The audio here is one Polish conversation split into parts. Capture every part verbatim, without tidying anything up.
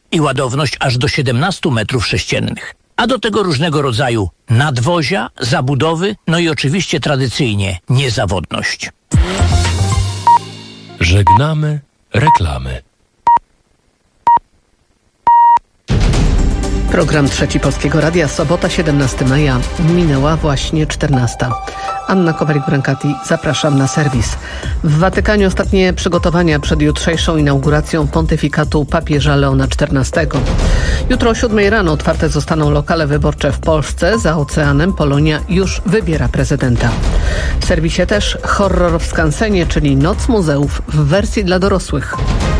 i ładowność aż do siedemnaście metrów sześciennych. A do tego różnego rodzaju nadwozia, zabudowy, no i oczywiście tradycyjnie niezawodność. Żegnamy reklamy. Program Trzeci Polskiego Radia, sobota siedemnastego maja, minęła właśnie czternasta. Anna Kowalik-Brankati, zapraszam na serwis. W Watykanie ostatnie przygotowania przed jutrzejszą inauguracją pontyfikatu papieża Leona czternastego. Jutro o siódmej rano otwarte zostaną lokale wyborcze w Polsce. Za oceanem Polonia już wybiera prezydenta. W serwisie też horror w skansenie, czyli Noc Muzeów w wersji dla dorosłych.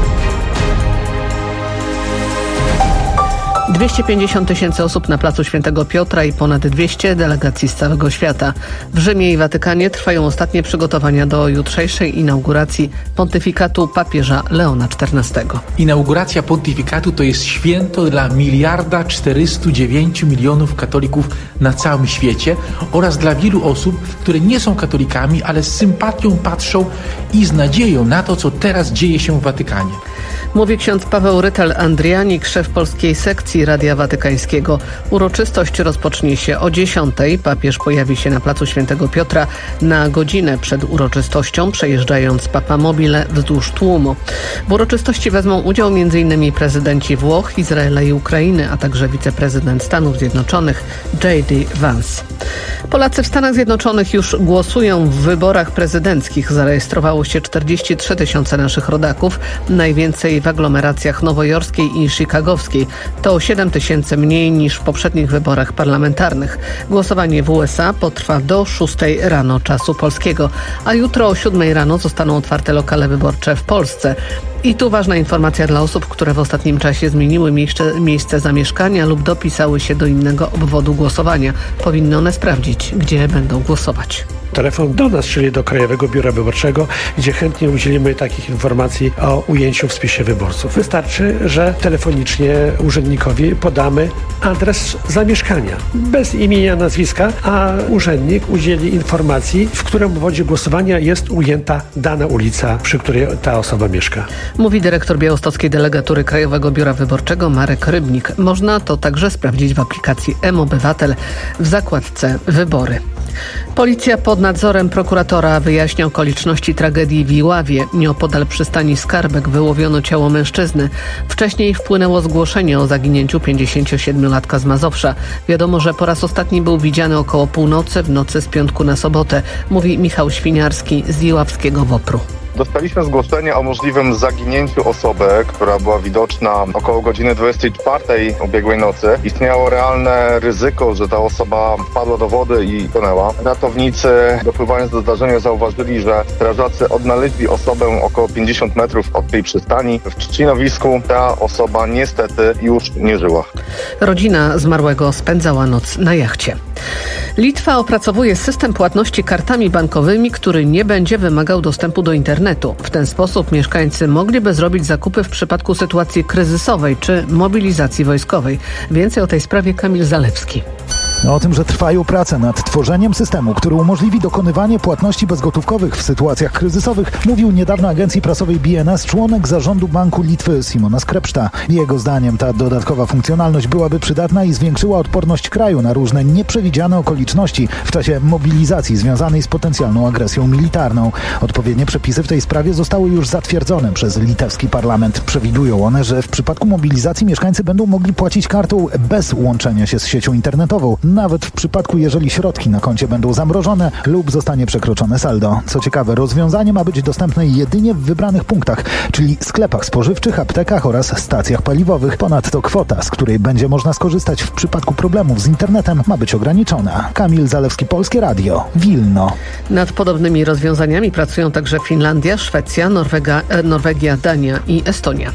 dwieście pięćdziesiąt tysięcy osób na placu Świętego Piotra i ponad dwieście delegacji z całego świata. W Rzymie i Watykanie trwają ostatnie przygotowania do jutrzejszej inauguracji pontyfikatu papieża Leona czternastego. Inauguracja pontyfikatu to jest święto dla miliarda czterystu dziewięciu milionów katolików na całym świecie oraz dla wielu osób, które nie są katolikami, ale z sympatią patrzą i z nadzieją na to, co teraz dzieje się w Watykanie. Mówi ksiądz Paweł Rytel-Andrianik, szef polskiej sekcji Radia Watykańskiego. Uroczystość rozpocznie się o dziesiątej. Papież pojawi się na placu Świętego Piotra na godzinę przed uroczystością, przejeżdżając papamobile wzdłuż tłumu. W uroczystości wezmą udział m.in. prezydenci Włoch, Izraela i Ukrainy, a także wiceprezydent Stanów Zjednoczonych J D Vance. Polacy w Stanach Zjednoczonych już głosują w wyborach prezydenckich. Zarejestrowało się czterdzieści trzy tysiące naszych rodaków, najwięcej w aglomeracjach nowojorskiej i chicagowskiej. To o siedem tysięcy mniej niż w poprzednich wyborach parlamentarnych. Głosowanie w U S A potrwa do szóstej rano czasu polskiego, a jutro o siódmej rano zostaną otwarte lokale wyborcze w Polsce. I tu ważna informacja dla osób, które w ostatnim czasie zmieniły miejsce, miejsce zamieszkania lub dopisały się do innego obwodu głosowania. Powinny one sprawdzić, gdzie będą głosować. Telefon do nas, czyli do Krajowego Biura Wyborczego, gdzie chętnie udzielimy takich informacji o ujęciu w spisie wyborców. Wystarczy, że telefonicznie urzędnikowi podamy adres zamieszkania, bez imienia, nazwiska, a urzędnik udzieli informacji, w którym obwodzie głosowania jest ujęta dana ulica, przy której ta osoba mieszka. Mówi dyrektor białostockiej delegatury Krajowego Biura Wyborczego Marek Rybnik. Można to także sprawdzić w aplikacji M-Obywatel w zakładce Wybory. Policja pod nadzorem prokuratora wyjaśnia okoliczności tragedii w Iławie. Nieopodal przystani Skarbek wyłowiono ciało mężczyzny. Wcześniej wpłynęło zgłoszenie o zaginięciu pięćdziesięciosiedmiolatka z Mazowsza. Wiadomo, że po raz ostatni był widziany około północy w nocy z piątku na sobotę, mówi Michał Świniarski z iławskiego WOPR-u. Dostaliśmy zgłoszenie o możliwym zaginięciu osoby, która była widoczna około godziny dwudziestej czwartej ubiegłej nocy. Istniało realne ryzyko, że ta osoba wpadła do wody i tonęła. Ratownicy, dopływając do zdarzenia, zauważyli, że strażacy odnaleźli osobę około pięćdziesiąt metrów od tej przystani. W trzcinowisku ta osoba niestety już nie żyła. Rodzina zmarłego spędzała noc na jachcie. Litwa opracowuje system płatności kartami bankowymi, który nie będzie wymagał dostępu do internetu. W ten sposób mieszkańcy mogliby zrobić zakupy w przypadku sytuacji kryzysowej czy mobilizacji wojskowej. Więcej o tej sprawie Kamil Zalewski. O tym, że trwają prace nad tworzeniem systemu, który umożliwi dokonywanie płatności bezgotówkowych w sytuacjach kryzysowych, mówił niedawno agencji prasowej B N S członek zarządu Banku Litwy Simonas Krepšta. Jego zdaniem ta dodatkowa funkcjonalność byłaby przydatna i zwiększyła odporność kraju na różne nieprzewidziane okoliczności w czasie mobilizacji związanej z potencjalną agresją militarną. Odpowiednie przepisy w tej sprawie zostały już zatwierdzone przez litewski parlament. Przewidują one, że w przypadku mobilizacji mieszkańcy będą mogli płacić kartą bez łączenia się z siecią internetową, nawet w przypadku, jeżeli środki na koncie będą zamrożone lub zostanie przekroczone saldo. Co ciekawe, rozwiązanie ma być dostępne jedynie w wybranych punktach, czyli sklepach spożywczych, aptekach oraz stacjach paliwowych. Ponadto kwota, z której będzie można skorzystać w przypadku problemów z internetem, ma być ograniczona. Kamil Zalewski, Polskie Radio, Wilno. Nad podobnymi rozwiązaniami pracują także Finlandia, Szwecja, Norwega, Norwegia, Dania i Estonia.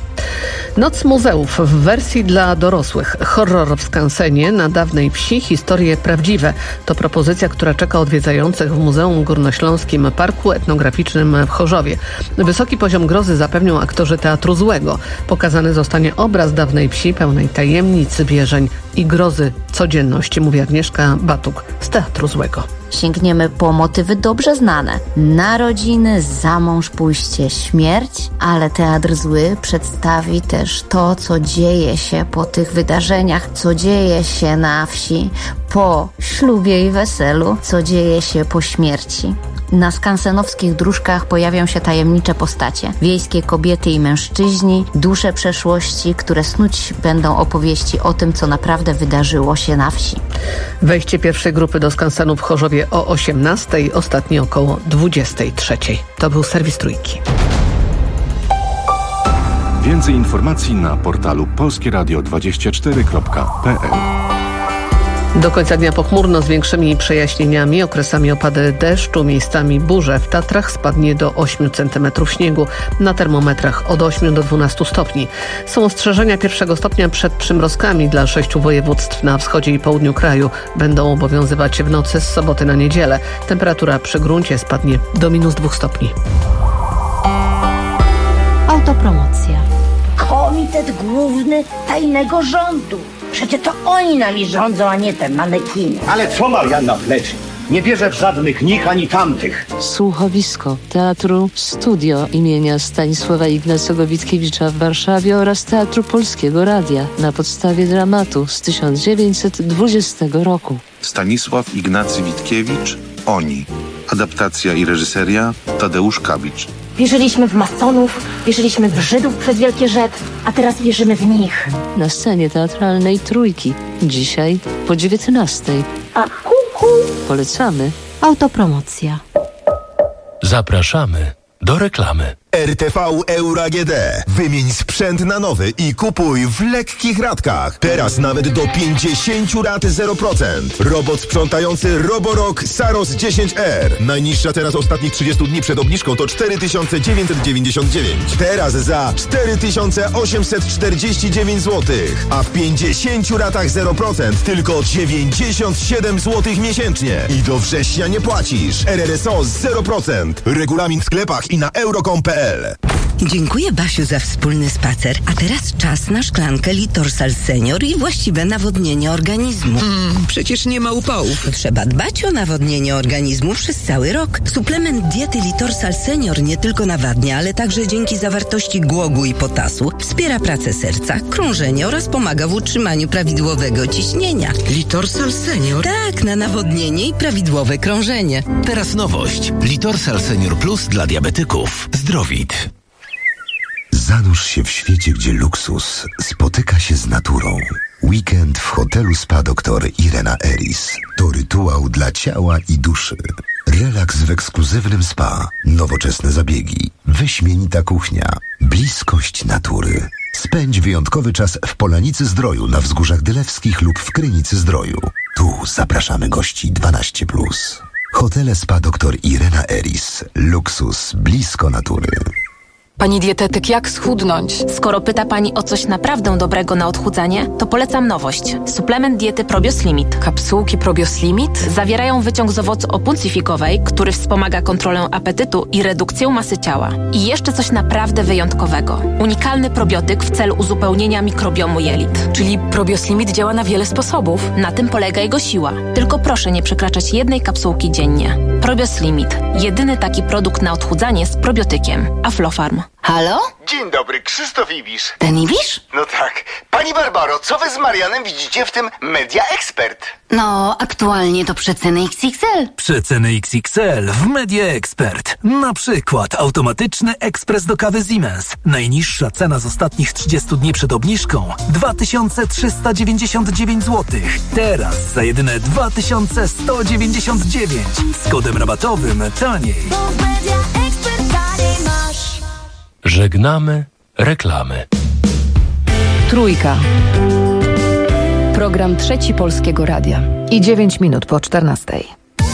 Noc Muzeów w wersji dla dorosłych. Horror w skansenie na dawnej wsi, historie prawdziwe. To propozycja, która czeka odwiedzających w Muzeum Górnośląskim Parku Etnograficznym w Chorzowie. Wysoki poziom grozy zapewnią aktorzy Teatru Złego. Pokazany zostanie obraz dawnej wsi pełnej tajemnic, wierzeń i grozy codzienności, mówi Agnieszka Batuk z Teatru Złego. Sięgniemy po motywy dobrze znane. Narodziny, za mąż pójście, śmierć, ale Teatr Zły przedstawi też to, co dzieje się po tych wydarzeniach, co dzieje się na wsi po ślubie i weselu, co dzieje się po śmierci. Na skansenowskich dróżkach pojawią się tajemnicze postacie. Wiejskie kobiety i mężczyźni, dusze przeszłości, które snuć będą opowieści o tym, co naprawdę wydarzyło się na wsi. Wejście pierwszej grupy do skansenu w Chorzowie o osiemnastej, ostatnie około dwudziestej trzeciej. To był serwis Trójki. Więcej informacji na portalu polskie radio dwadzieścia cztery kropka p l. Do końca dnia pochmurno z większymi przejaśnieniami, okresami opady deszczu, miejscami burze. W Tatrach spadnie do ośmiu centymetrów śniegu, na termometrach od ośmiu do dwunastu stopni. Są ostrzeżenia pierwszego stopnia przed przymrozkami dla sześciu województw na wschodzie i południu kraju. Będą obowiązywać w nocy z soboty na niedzielę. Temperatura przy gruncie spadnie do minus dwóch stopni. Autopromocja. Komitet Główny Tajnego Rządu. Przecież to oni nami rządzą, a nie te manekiny. Ale co Marianna pleczy? Nie bierze w żadnych nich ani tamtych. Słuchowisko Teatru Studio imienia Stanisława Ignacego Witkiewicza w Warszawie oraz Teatru Polskiego Radia na podstawie dramatu z tysiąc dziewięćset dwudziestego roku. Stanisław Ignacy Witkiewicz, Oni. Adaptacja i reżyseria Tadeusz Kabicz. Wierzyliśmy w masonów, wierzyliśmy w Żydów przez Wielkie Rzet, a teraz wierzymy w nich. Na scenie teatralnej Trójki. Dzisiaj po dziewiętnastej. A hu, hu. Polecamy. Autopromocja. Zapraszamy do reklamy. R T V Euro A G D. Wymień sprzęt na nowy i kupuj w lekkich ratkach. Teraz nawet do pięćdziesięciu rat zero procent. Robot sprzątający Roborock Saros dziesięć R. Najniższa teraz ostatnich trzydziestu dni przed obniżką to cztery tysiące dziewięćset dziewięćdziesiąt dziewięć. Teraz za cztery tysiące osiemset czterdzieści dziewięć złotych. A w pięćdziesięciu ratach zero procent tylko dziewięćdziesiąt siedem złotych miesięcznie. I do września nie płacisz. R R S O zero procent. Regulamin w sklepach i na euro kropka com kropka p l. Dziękuję, Basiu, za wspólny spacer. A teraz czas na szklankę Litorsal Senior i właściwe nawodnienie organizmu. Mm, przecież nie ma upałów. Trzeba dbać o nawodnienie organizmu przez cały rok. Suplement diety Litorsal Senior nie tylko nawadnia, ale także dzięki zawartości głogu i potasu wspiera pracę serca, krążenie oraz pomaga w utrzymaniu prawidłowego ciśnienia. Litorsal Senior? Tak, na nawodnienie i prawidłowe krążenie. Teraz nowość. Litorsal Senior Plus dla diabetyków. Zdrowit. Zanurz się w świecie, gdzie luksus spotyka się z naturą. Weekend w hotelu Spa doktor Irena Eris to rytuał dla ciała i duszy. Relaks w ekskluzywnym spa, nowoczesne zabiegi, wyśmienita kuchnia, bliskość natury. Spędź wyjątkowy czas w Polanicy Zdroju na Wzgórzach Dylewskich lub w Krynicy Zdroju. Tu zapraszamy gości dwanaście plus. Hotele Spa doktor Irena Eris. Luksus blisko natury. Pani dietetyk, jak schudnąć? Skoro pyta Pani o coś naprawdę dobrego na odchudzanie, to polecam nowość. Suplement diety Probios Limit. Kapsułki Probios Limit? Zawierają wyciąg z owocu opuncyfikowej, który wspomaga kontrolę apetytu i redukcję masy ciała. I jeszcze coś naprawdę wyjątkowego. Unikalny probiotyk w celu uzupełnienia mikrobiomu jelit. Czyli Probios Limit działa na wiele sposobów. Na tym polega jego siła. Tylko proszę nie przekraczać jednej kapsułki dziennie. Probios Limit. Jedyny taki produkt na odchudzanie z probiotykiem. Aflofarm. Halo? Dzień dobry, Krzysztof Ibisz. Ten Ibisz? No tak. Pani Barbaro, co wy z Marianem widzicie w tym Media Expert? No, aktualnie to przeceny X X L. Przeceny X X L w Media Expert. Na przykład automatyczny ekspres do kawy Siemens. Najniższa cena z ostatnich trzydziestu dni przed obniżką dwa tysiące trzysta dziewięćdziesiąt dziewięć złotych. Teraz za jedyne dwa tysiące sto dziewięćdziesiąt dziewięć. Z kodem rabatowym taniej. Żegnamy reklamy. Trójka. Program Trzeci Polskiego Radia. I dziewięć minut po czternastej.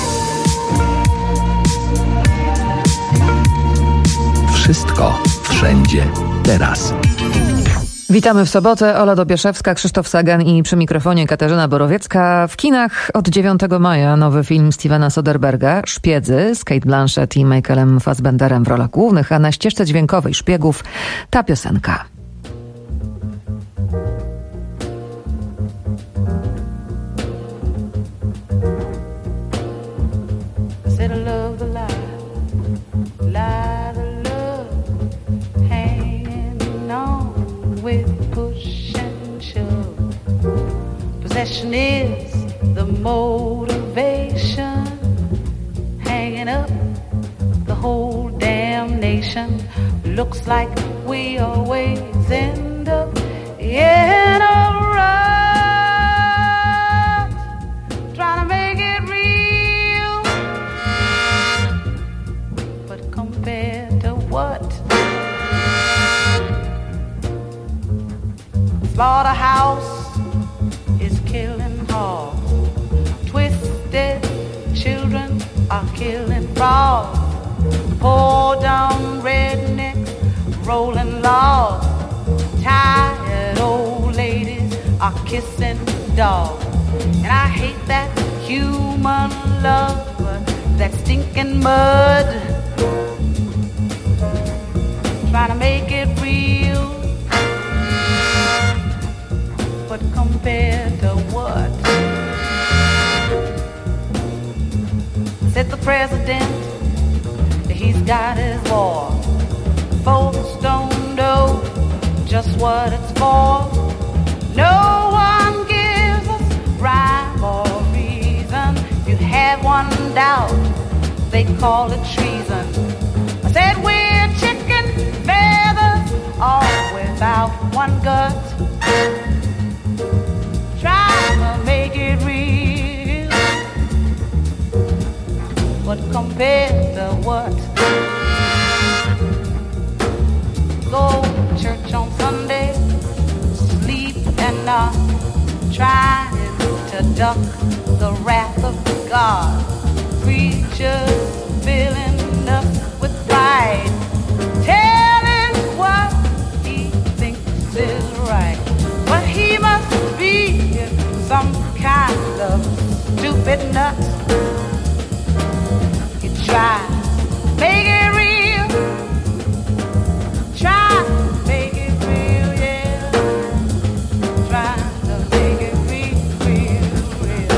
Wszystko, wszędzie, teraz. Witamy w sobotę. Ola Dobieszewska, Krzysztof Sagan i przy mikrofonie Katarzyna Borowiecka. W kinach od dziewiątego maja nowy film Stevena Soderberga, Szpiedzy, z Cate Blanchett i Michaelem Fassbenderem w rolach głównych, a na ścieżce dźwiękowej Szpiegów ta piosenka. Obsession is the motivation, hanging up the whole damn nation. Looks like we always end up in a rut, trying to make it real. But compared to what? Slaughterhouse is killing hard. Twisted children are killing frogs. Poor dumb rednecks rolling logs. Tired old ladies are kissing dogs. And I hate that human love, that stinking mud, trying to make it real. But compared to what? Said the president, he's got his war. Folks don't know just what it's for. No one gives us rhyme or reason. If you have one doubt, they call it treason. I said we're chicken feathers, all without one gut. Try to make it real, but compared to what? Go to church on Sunday, sleep and not trying to duck the wrath of God. Preachers filling us with pride, telling what he thinks is right. But he must be some kind of stupid nut. You try, make it real. Try to make it real, yeah. Try to make it real, real, real.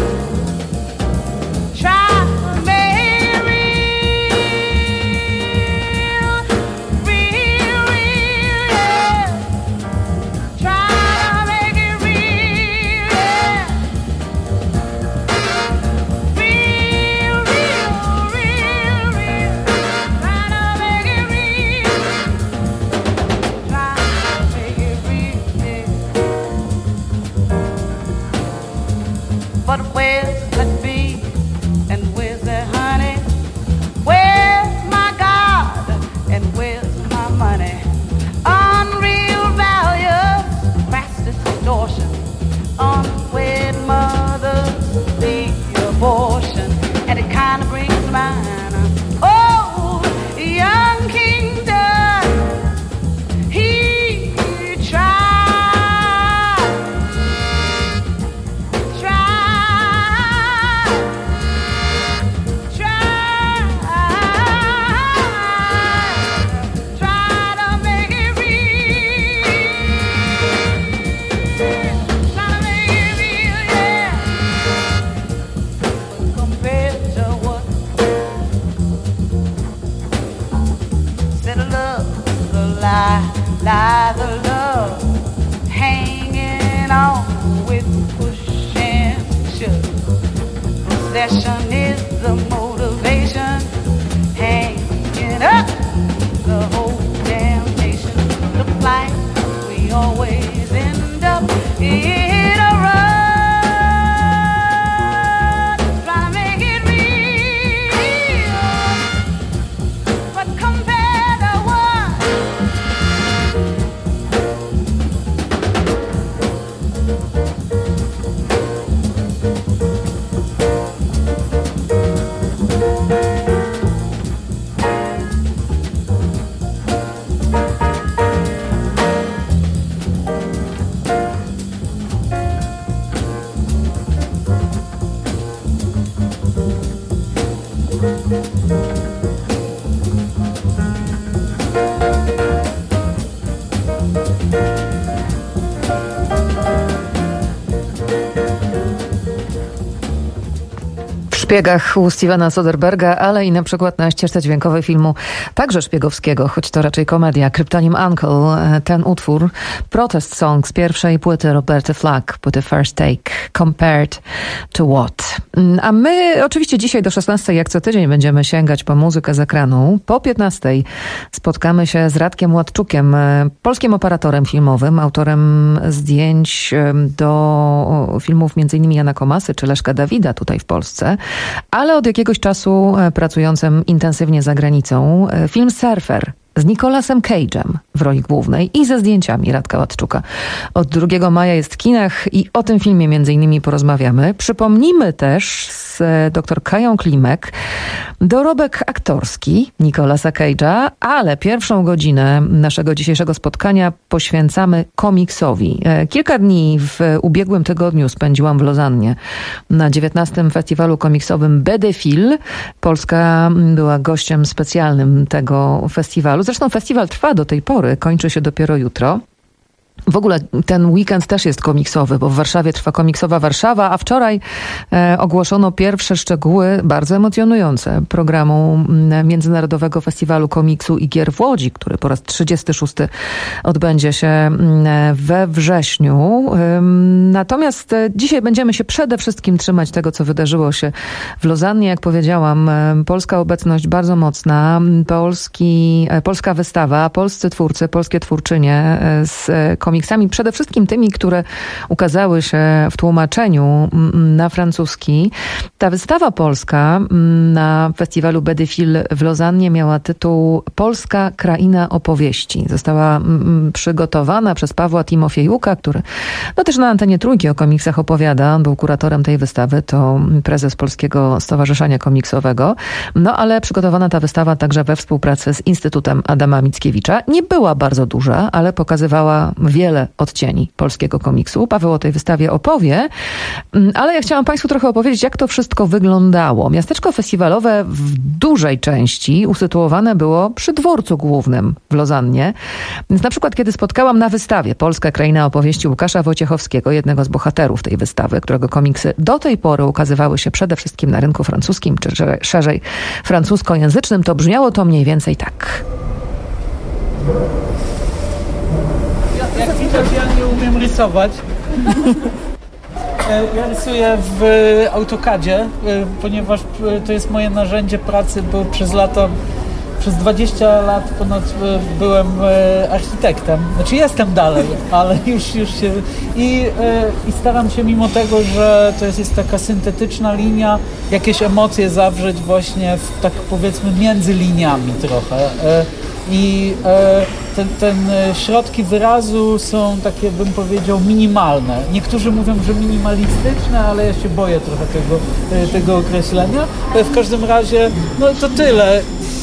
Try to make it real, real, real, yeah. Try to make it real, yeah. Real. szpiegach u Stevena Soderberga, ale i na przykład na ścieżce dźwiękowej filmu także szpiegowskiego, choć to raczej komedia. Kryptonim Uncle, ten utwór, protest song z pierwszej płyty Roberty Flack, płyty First Take, Compared to What. A my oczywiście dzisiaj do szesnastej, jak co tydzień, będziemy sięgać po muzykę z ekranu. Po piętnastej spotkamy się z Radkiem Władczukiem, polskim operatorem filmowym, autorem zdjęć do filmów między innymi Jana Komasy czy Leszka Dawida tutaj w Polsce, ale od jakiegoś czasu pracującym intensywnie za granicą. Film Surfer z Nicolasem Cage'em w roli głównej i ze zdjęciami Radka Władczuka. Od drugiego maja jest w kinach i o tym filmie między innymi porozmawiamy. Przypomnimy też z dr Kają Klimek dorobek aktorski Nicolasa Cage'a, ale pierwszą godzinę naszego dzisiejszego spotkania poświęcamy komiksowi. Kilka dni w ubiegłym tygodniu spędziłam w Lozannie na dziewiętnastym festiwalu komiksowym Bedefil. Polska była gościem specjalnym tego festiwalu. Zresztą festiwal trwa do tej pory, kończy się dopiero jutro. W ogóle ten weekend też jest komiksowy, bo w Warszawie trwa komiksowa Warszawa, a wczoraj e, ogłoszono pierwsze szczegóły bardzo emocjonujące programu Międzynarodowego Festiwalu Komiksu i Gier w Łodzi, który po raz trzydziesty szósty odbędzie się we wrześniu. Natomiast dzisiaj będziemy się przede wszystkim trzymać tego, co wydarzyło się w Lozannie. Jak powiedziałam, polska obecność bardzo mocna, polski, polska wystawa, polscy twórcy, polskie twórczynie z komiksami, przede wszystkim tymi, które ukazały się w tłumaczeniu na francuski. Ta wystawa polska na festiwalu Bedefil w Lozannie miała tytuł Polska kraina opowieści. Została przygotowana przez Pawła Timofiejuka, który no też na antenie Trójki o komiksach opowiada. On był kuratorem tej wystawy, to prezes Polskiego Stowarzyszenia Komiksowego. No ale przygotowana ta wystawa także we współpracy z Instytutem Adama Mickiewicza. Nie była bardzo duża, ale pokazywała wiele odcieni polskiego komiksu. Paweł o tej wystawie opowie, ale ja chciałam Państwu trochę opowiedzieć, jak to wszystko wyglądało. Miasteczko festiwalowe w dużej części usytuowane było przy dworcu głównym w Lozannie. Więc na przykład, kiedy spotkałam na wystawie Polska kraina opowieści Łukasza Wojciechowskiego, jednego z bohaterów tej wystawy, którego komiksy do tej pory ukazywały się przede wszystkim na rynku francuskim, czy szerzej francuskojęzycznym, to brzmiało to mniej więcej tak. Jak widać, ja nie umiem rysować. Ja rysuję w AutoCADzie, ponieważ to jest moje narzędzie pracy, bo przez lata, przez dwadzieścia lat ponad byłem architektem. Znaczy jestem dalej, ale już, już się... I, I staram się mimo tego, że to jest, jest taka syntetyczna linia, jakieś emocje zawrzeć właśnie w, tak powiedzmy między liniami trochę. I e, ten, ten środki wyrazu są takie, bym powiedział, minimalne. Niektórzy mówią, że minimalistyczne, ale ja się boję trochę tego, tego określenia. W każdym razie, no to tyle.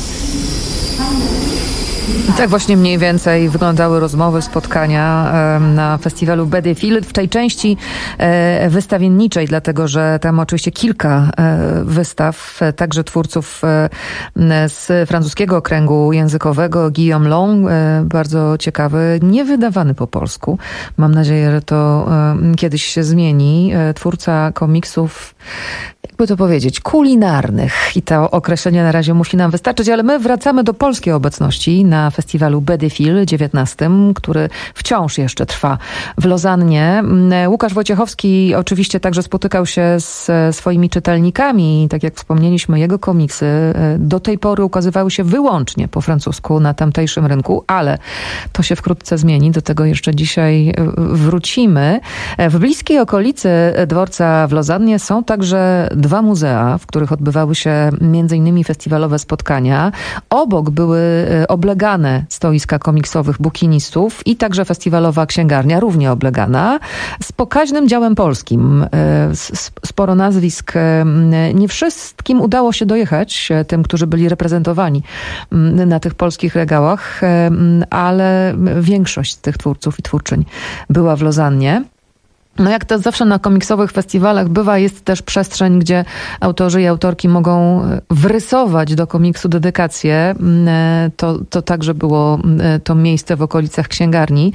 I tak właśnie mniej więcej wyglądały rozmowy, spotkania na festiwalu Bedefil w tej części wystawienniczej, dlatego że tam oczywiście kilka wystaw, także twórców z francuskiego okręgu językowego, Guillaume Long, bardzo ciekawy, niewydawany po polsku. Mam nadzieję, że to kiedyś się zmieni. Twórca komiksów, jakby to powiedzieć, kulinarnych i to określenie na razie musi nam wystarczyć, ale my wracamy do polskiej obecności na festiwalu Bedefil dziewiętnastym, który wciąż jeszcze trwa w Lozannie. Łukasz Wojciechowski oczywiście także spotykał się z swoimi czytelnikami. Tak jak wspomnieliśmy, jego komiksy do tej pory ukazywały się wyłącznie po francusku na tamtejszym rynku, ale to się wkrótce zmieni. Do tego jeszcze dzisiaj wrócimy. W bliskiej okolicy dworca w Lozannie są także dwa muzea, w których odbywały się między innymi festiwalowe spotkania. Obok były oblegane stoiska komiksowych bukinistów i także festiwalowa księgarnia, równie oblegana, z pokaźnym działem polskim. Sporo nazwisk. Nie wszystkim udało się dojechać, tym, którzy byli reprezentowani na tych polskich regałach, ale większość z tych twórców i twórczyń była w Lozannie. No jak to zawsze na komiksowych festiwalach bywa, jest też przestrzeń, gdzie autorzy i autorki mogą wrysować do komiksu dedykację. To, to także było to miejsce w okolicach księgarni.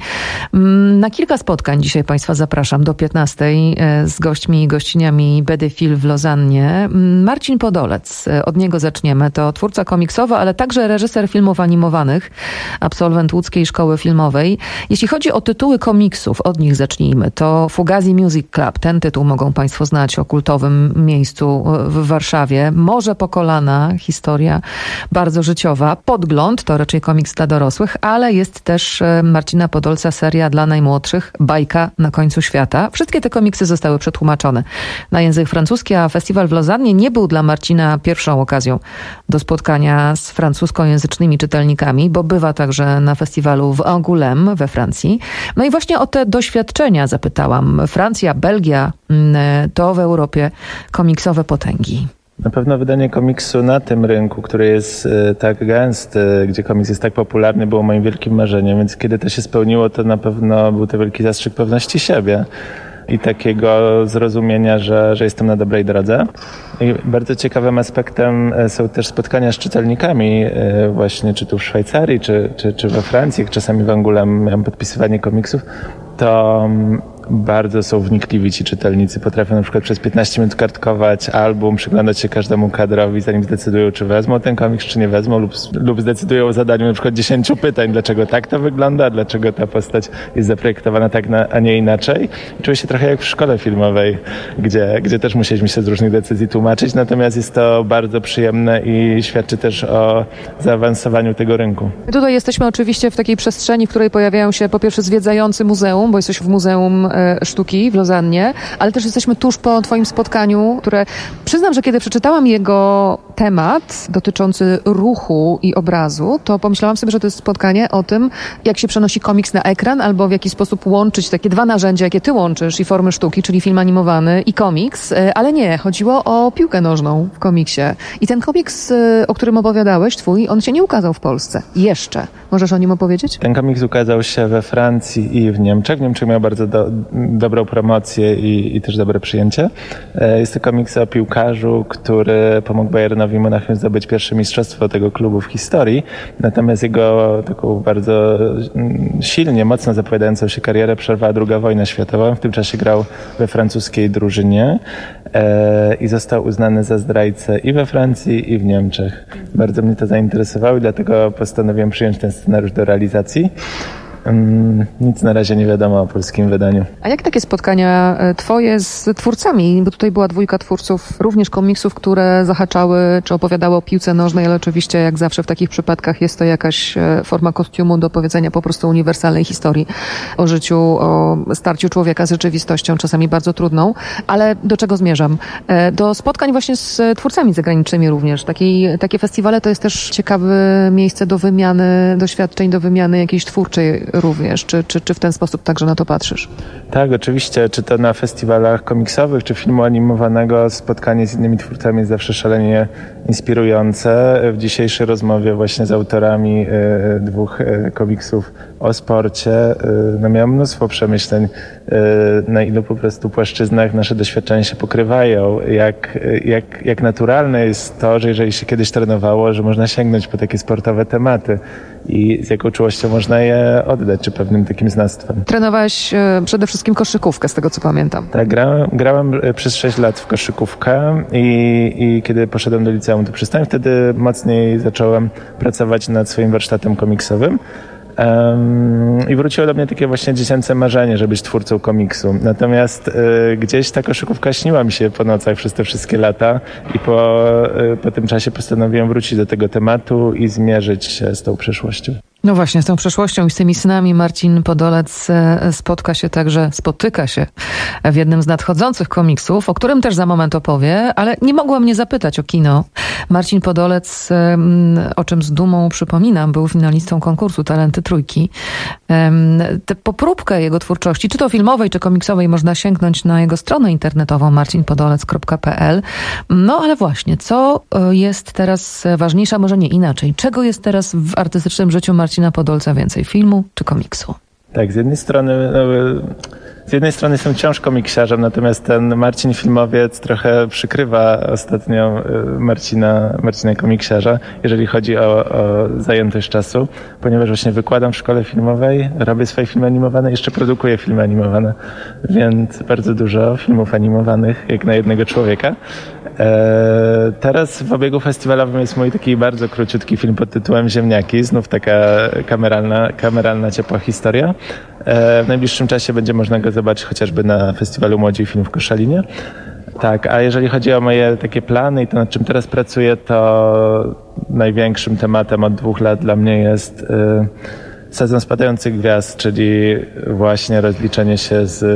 Na kilka spotkań dzisiaj Państwa zapraszam do piętnastej z gośćmi i gościniami Bedefill w Lozannie. Marcin Podolec, od niego zaczniemy. To twórca komiksowy, ale także reżyser filmów animowanych, absolwent Łódzkiej Szkoły Filmowej. Jeśli chodzi o tytuły komiksów, od nich zacznijmy. To Fugazi Music Club. Ten tytuł mogą Państwo znać o kultowym miejscu w Warszawie. Morze po kolana, historia bardzo życiowa. Podgląd to raczej komiks dla dorosłych, ale jest też Marcina Podolca seria dla najmłodszych, Bajka na końcu świata. Wszystkie te komiksy zostały przetłumaczone na język francuski, a festiwal w Lozannie nie był dla Marcina pierwszą okazją do spotkania z francuskojęzycznymi czytelnikami, bo bywa także na festiwalu w Angoulême we Francji. No i właśnie o te doświadczenia zapytałam. Francja, Belgia to w Europie komiksowe potęgi. Na pewno wydanie komiksu na tym rynku, który jest tak gęsty, gdzie komiks jest tak popularny, było moim wielkim marzeniem, więc kiedy to się spełniło, to na pewno był to wielki zastrzyk pewności siebie i takiego zrozumienia, że, że jestem na dobrej drodze. I bardzo ciekawym aspektem są też spotkania z czytelnikami właśnie, czy tu w Szwajcarii, czy, czy, czy we Francji, jak czasami w Angoulême miałem podpisywanie komiksów, to bardzo są wnikliwi ci czytelnicy. Potrafią na przykład przez piętnaście minut kartkować album, przyglądać się każdemu kadrowi, zanim zdecydują, czy wezmą ten komiks, czy nie wezmą, lub, lub zdecydują o zadaniu na przykład dziesięciu pytań, dlaczego tak to wygląda, dlaczego ta postać jest zaprojektowana tak, na, a nie inaczej. I czuję się trochę jak w szkole filmowej, gdzie, gdzie też musieliśmy się z różnych decyzji tłumaczyć, natomiast jest to bardzo przyjemne i świadczy też o zaawansowaniu tego rynku. My tutaj jesteśmy oczywiście w takiej przestrzeni, w której pojawiają się po pierwsze zwiedzający muzeum, bo jesteś w Muzeum Sztuki w Lozannie, ale też jesteśmy tuż po twoim spotkaniu, które przyznam, że kiedy przeczytałam jego temat dotyczący ruchu i obrazu, to pomyślałam sobie, że to jest spotkanie o tym, jak się przenosi komiks na ekran, albo w jaki sposób łączyć takie dwa narzędzia, jakie ty łączysz, i formy sztuki, czyli film animowany i komiks, ale nie, chodziło o piłkę nożną w komiksie. I ten komiks, o którym opowiadałeś, twój, on się nie ukazał w Polsce. Jeszcze. Możesz o nim opowiedzieć? Ten komiks ukazał się we Francji i w Niemczech. W Niemczech miał bardzo do, dobrą promocję i, i też dobre przyjęcie. Jest to komiks o piłkarzu, który pomógł Bayernowi Monachium zdobyć pierwsze mistrzostwo tego klubu w historii. Natomiast jego taką bardzo silnie, mocno zapowiadającą się karierę przerwała druga wojna światowa. W tym czasie grał we francuskiej drużynie e, i został uznany za zdrajcę i we Francji, i w Niemczech. Bardzo mnie to zainteresowało i dlatego postanowiłem przyjąć ten scenariusz do realizacji. Um, nic na razie nie wiadomo o polskim wydaniu. A jak takie spotkania twoje z twórcami? Bo tutaj była dwójka twórców również komiksów, które zahaczały czy opowiadały o piłce nożnej, ale oczywiście jak zawsze w takich przypadkach jest to jakaś forma kostiumu do powiedzenia po prostu uniwersalnej historii o życiu, o starciu człowieka z rzeczywistością, czasami bardzo trudną. Ale do czego zmierzam? Do spotkań właśnie z twórcami zagranicznymi również. Taki, takie festiwale to jest też ciekawe miejsce do wymiany doświadczeń, do wymiany jakiejś twórczej również. Czy, czy, czy w ten sposób także na to patrzysz? Tak, oczywiście. Czy to na festiwalach komiksowych, czy filmu animowanego, spotkanie z innymi twórcami jest zawsze szalenie inspirujące. W dzisiejszej rozmowie właśnie z autorami y, dwóch y, komiksów o sporcie y, no miałem mnóstwo przemyśleń, y, na ilu po prostu płaszczyznach nasze doświadczenia się pokrywają. Jak, jak, jak naturalne jest to, że jeżeli się kiedyś trenowało, że można sięgnąć po takie sportowe tematy i z jaką czułością można je oddać, czy pewnym takim znawstwem. Trenowałeś e, przede wszystkim koszykówkę, z tego co pamiętam. Tak, grałem, grałem przez sześć lat w koszykówkę i, i kiedy poszedłem do liceum, to przestałem. Wtedy mocniej zacząłem pracować nad swoim warsztatem komiksowym. Um, I wróciło do mnie takie właśnie dziecięce marzenie, żeby być twórcą komiksu. Natomiast y, gdzieś ta koszykówka śniła mi się po nocach przez te wszystkie lata i po, y, po tym czasie postanowiłem wrócić do tego tematu i zmierzyć się z tą przeszłością. No właśnie, z tą przeszłością i z tymi snami Marcin Podolec spotka się także, spotyka się w jednym z nadchodzących komiksów, o którym też za moment opowie, ale nie mogłam nie zapytać o kino. Marcin Podolec, o czym z dumą przypominam, był finalistą konkursu Talenty Trójki. Tę popróbkę jego twórczości, czy to filmowej, czy komiksowej, można sięgnąć na jego stronę internetową marcin podolec kropka p l. No ale właśnie, co jest teraz ważniejsze, a może nie inaczej? Czego jest teraz w artystycznym życiu Marcina Podolca więcej? Filmu czy komiksu? Tak, z jednej strony no, z jednej strony jestem wciąż komiksiarzem, natomiast ten Marcin Filmowiec trochę przykrywa ostatnio Marcina, Marcina komiksiarza, jeżeli chodzi o, o zajętość czasu, ponieważ właśnie wykładam w szkole filmowej, robię swoje filmy animowane, jeszcze produkuję filmy animowane, więc bardzo dużo filmów animowanych, jak na jednego człowieka. Eee, teraz w obiegu festiwalowym jest mój taki bardzo króciutki film pod tytułem Ziemniaki, znów taka kameralna, kameralna ciepła historia. Eee, w najbliższym czasie będzie można go zobaczyć chociażby na Festiwalu Młodzi Film w Koszalinie. Tak, a jeżeli chodzi o moje takie plany i to, nad czym teraz pracuję, to największym tematem od dwóch lat dla mnie jest y, sezon spadających gwiazd, czyli właśnie rozliczenie się z,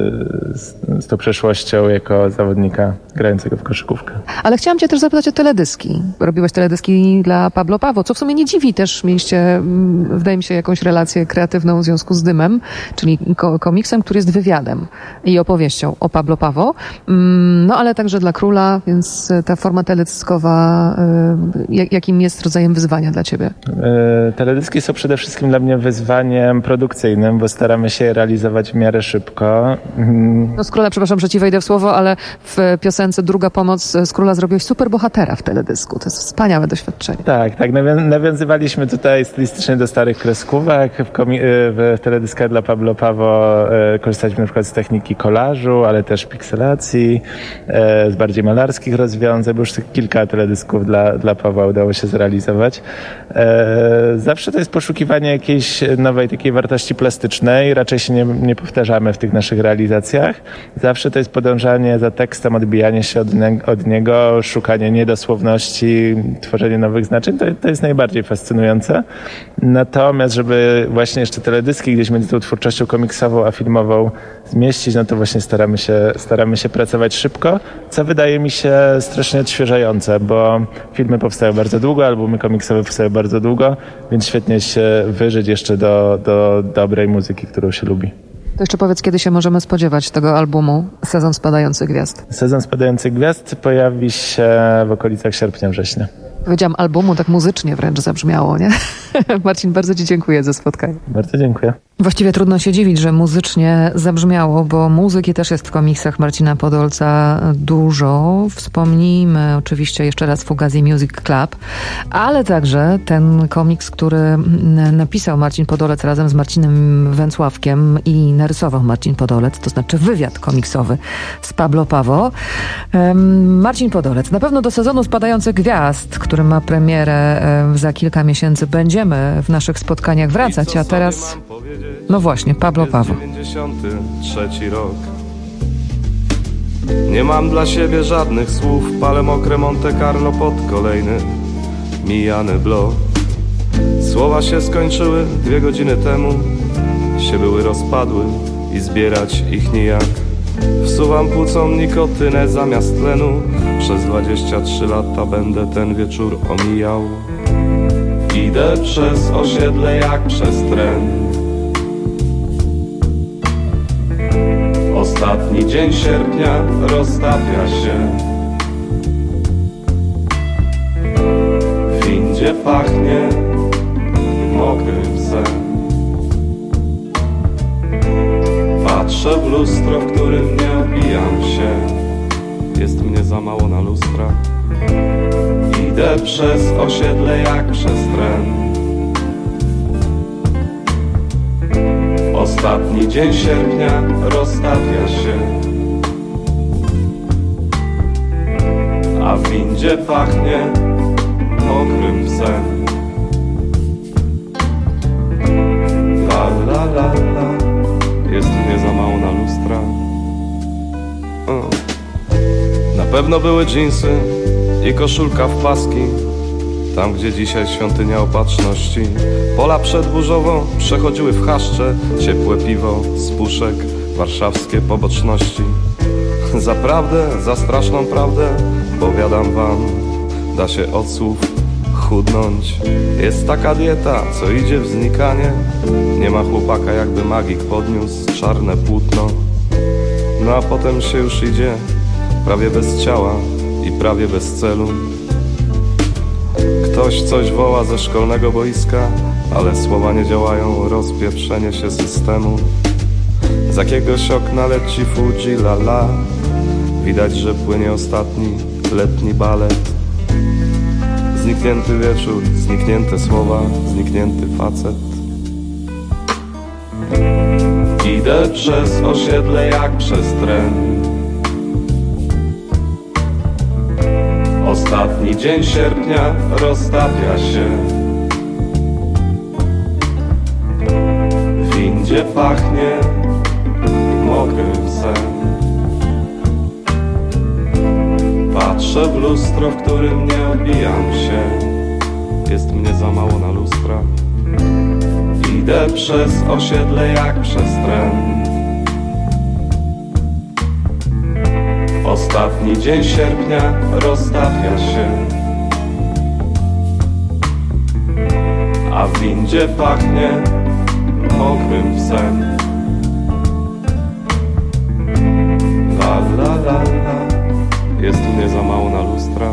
z, z tą przeszłością jako zawodnika grającego w koszykówkę. Ale chciałam cię też zapytać o teledyski. Robiłeś teledyski dla Pablo Pawo, co w sumie nie dziwi, też mieliście, wydaje mi się, jakąś relację kreatywną w związku z Dymem, czyli ko- komiksem, który jest wywiadem i opowieścią o Pablo Pawo. No ale także dla Króla, więc ta forma teledyskowa, jakim jest rodzajem wyzwania dla ciebie? Teledyski są przede wszystkim dla mnie wyzwaniem produkcyjnym, bo staramy się je realizować w miarę szybko. No z Króla, przepraszam, że ci wejdę w słowo, ale w piosence Druga Pomoc z Króla zrobiłeś super bohatera w teledysku. To jest wspaniałe doświadczenie. Tak, tak. Nawią- nawiązywaliśmy tutaj stylistycznie do starych kreskówek. W, komi- w teledyskach dla Pablo Pawo e, korzystaliśmy na przykład z techniki kolażu, ale też pikselacji, e, z bardziej malarskich rozwiązań, bo już tych kilka teledysków dla, dla Pawła udało się zrealizować. E, zawsze to jest poszukiwanie jakiejś nowej takiej wartości plastycznej. Raczej się nie, nie powtarzamy w tych naszych realizacjach. Zawsze to jest podążanie za tekstem, odbijanie się od, ne- od niego, szukanie niedosłowności, tworzenie nowych znaczeń. To, to jest najbardziej fascynujące. Natomiast, żeby właśnie jeszcze teledyski gdzieś między tą twórczością komiksową a filmową zmieścić, no to właśnie staramy się, staramy się pracować szybko, co wydaje mi się strasznie odświeżające, bo filmy powstają bardzo długo, albumy komiksowe powstają bardzo długo, więc świetnie się wyżyć jeszcze do, do dobrej muzyki, którą się lubi. To jeszcze powiedz, kiedy się możemy spodziewać tego albumu Sezon Spadających Gwiazd? Sezon Spadających Gwiazd pojawi się w okolicach sierpnia, września. Powiedziałam albumu, tak muzycznie wręcz zabrzmiało, nie? Marcin, bardzo ci dziękuję za spotkanie. Bardzo dziękuję. Właściwie trudno się dziwić, że muzycznie zabrzmiało, bo muzyki też jest w komiksach Marcina Podolca dużo. Wspomnijmy oczywiście jeszcze raz Fugazi Music Club, ale także ten komiks, który napisał Marcin Podolec razem z Marcinem Węcławkiem i narysował Marcin Podolec, to znaczy wywiad komiksowy z Pablo Pawo. Marcin Podolec, na pewno do sezonu Spadających Gwiazd, który ma premierę za kilka miesięcy, będziemy w naszych spotkaniach wracać, a teraz... No właśnie, Pablo Pawo. dziewięćdziesiąty trzeci rok. Nie mam dla siebie żadnych słów. Palę mokre Monte Carlo pod kolejny mijany blok. Słowa się skończyły dwie godziny temu. Się były rozpadły i zbierać ich nijak. Wsuwam płucom nikotynę zamiast tlenu. Przez dwadzieścia trzy lata będę ten wieczór omijał. Idę przez osiedle jak przez tren. Ostatni dzień sierpnia roztapia się. W windzie pachnie mokrym psem. Patrzę w lustro, w którym nie odbijam się. Jest mnie za mało na lustra. Idę przez osiedle jak przez tren. Ostatni dzień sierpnia roztapia się. A w windzie pachnie mokrym psem. La la la la. Jest mnie za mało na lustra. O. Na pewno były dżinsy i koszulka w paski. Tam, gdzie dzisiaj świątynia opatrzności. Pola przedburzowo przechodziły w chaszcze. Ciepłe piwo z puszek, warszawskie poboczności. Zaprawdę, za straszną prawdę, powiadam wam, da się od słów chudnąć. Jest taka dieta, co idzie w znikanie. Nie ma chłopaka, jakby magik podniósł czarne płótno. No a potem się już idzie, prawie bez ciała i prawie bez celu. Ktoś coś woła ze szkolnego boiska, ale słowa nie działają, rozpieprzenie się systemu. jakiegoś okna leci Fuji la la. Widać, że płynie ostatni letni balet. Zniknięty wieczór, zniknięte słowa, zniknięty facet. Idę przez osiedle jak przez tren. Ostatni dzień sierpnia roztapia się. W windzie pachnie mokrym sen. Patrzę w lustro, w którym nie odbijam się. Jest mnie za mało na lustra. Idę przez osiedle jak przez tren. Ostatni dzień sierpnia roztapia się. A w windzie pachnie mokrym sen. La la la la. Jest mnie za mało na lustra.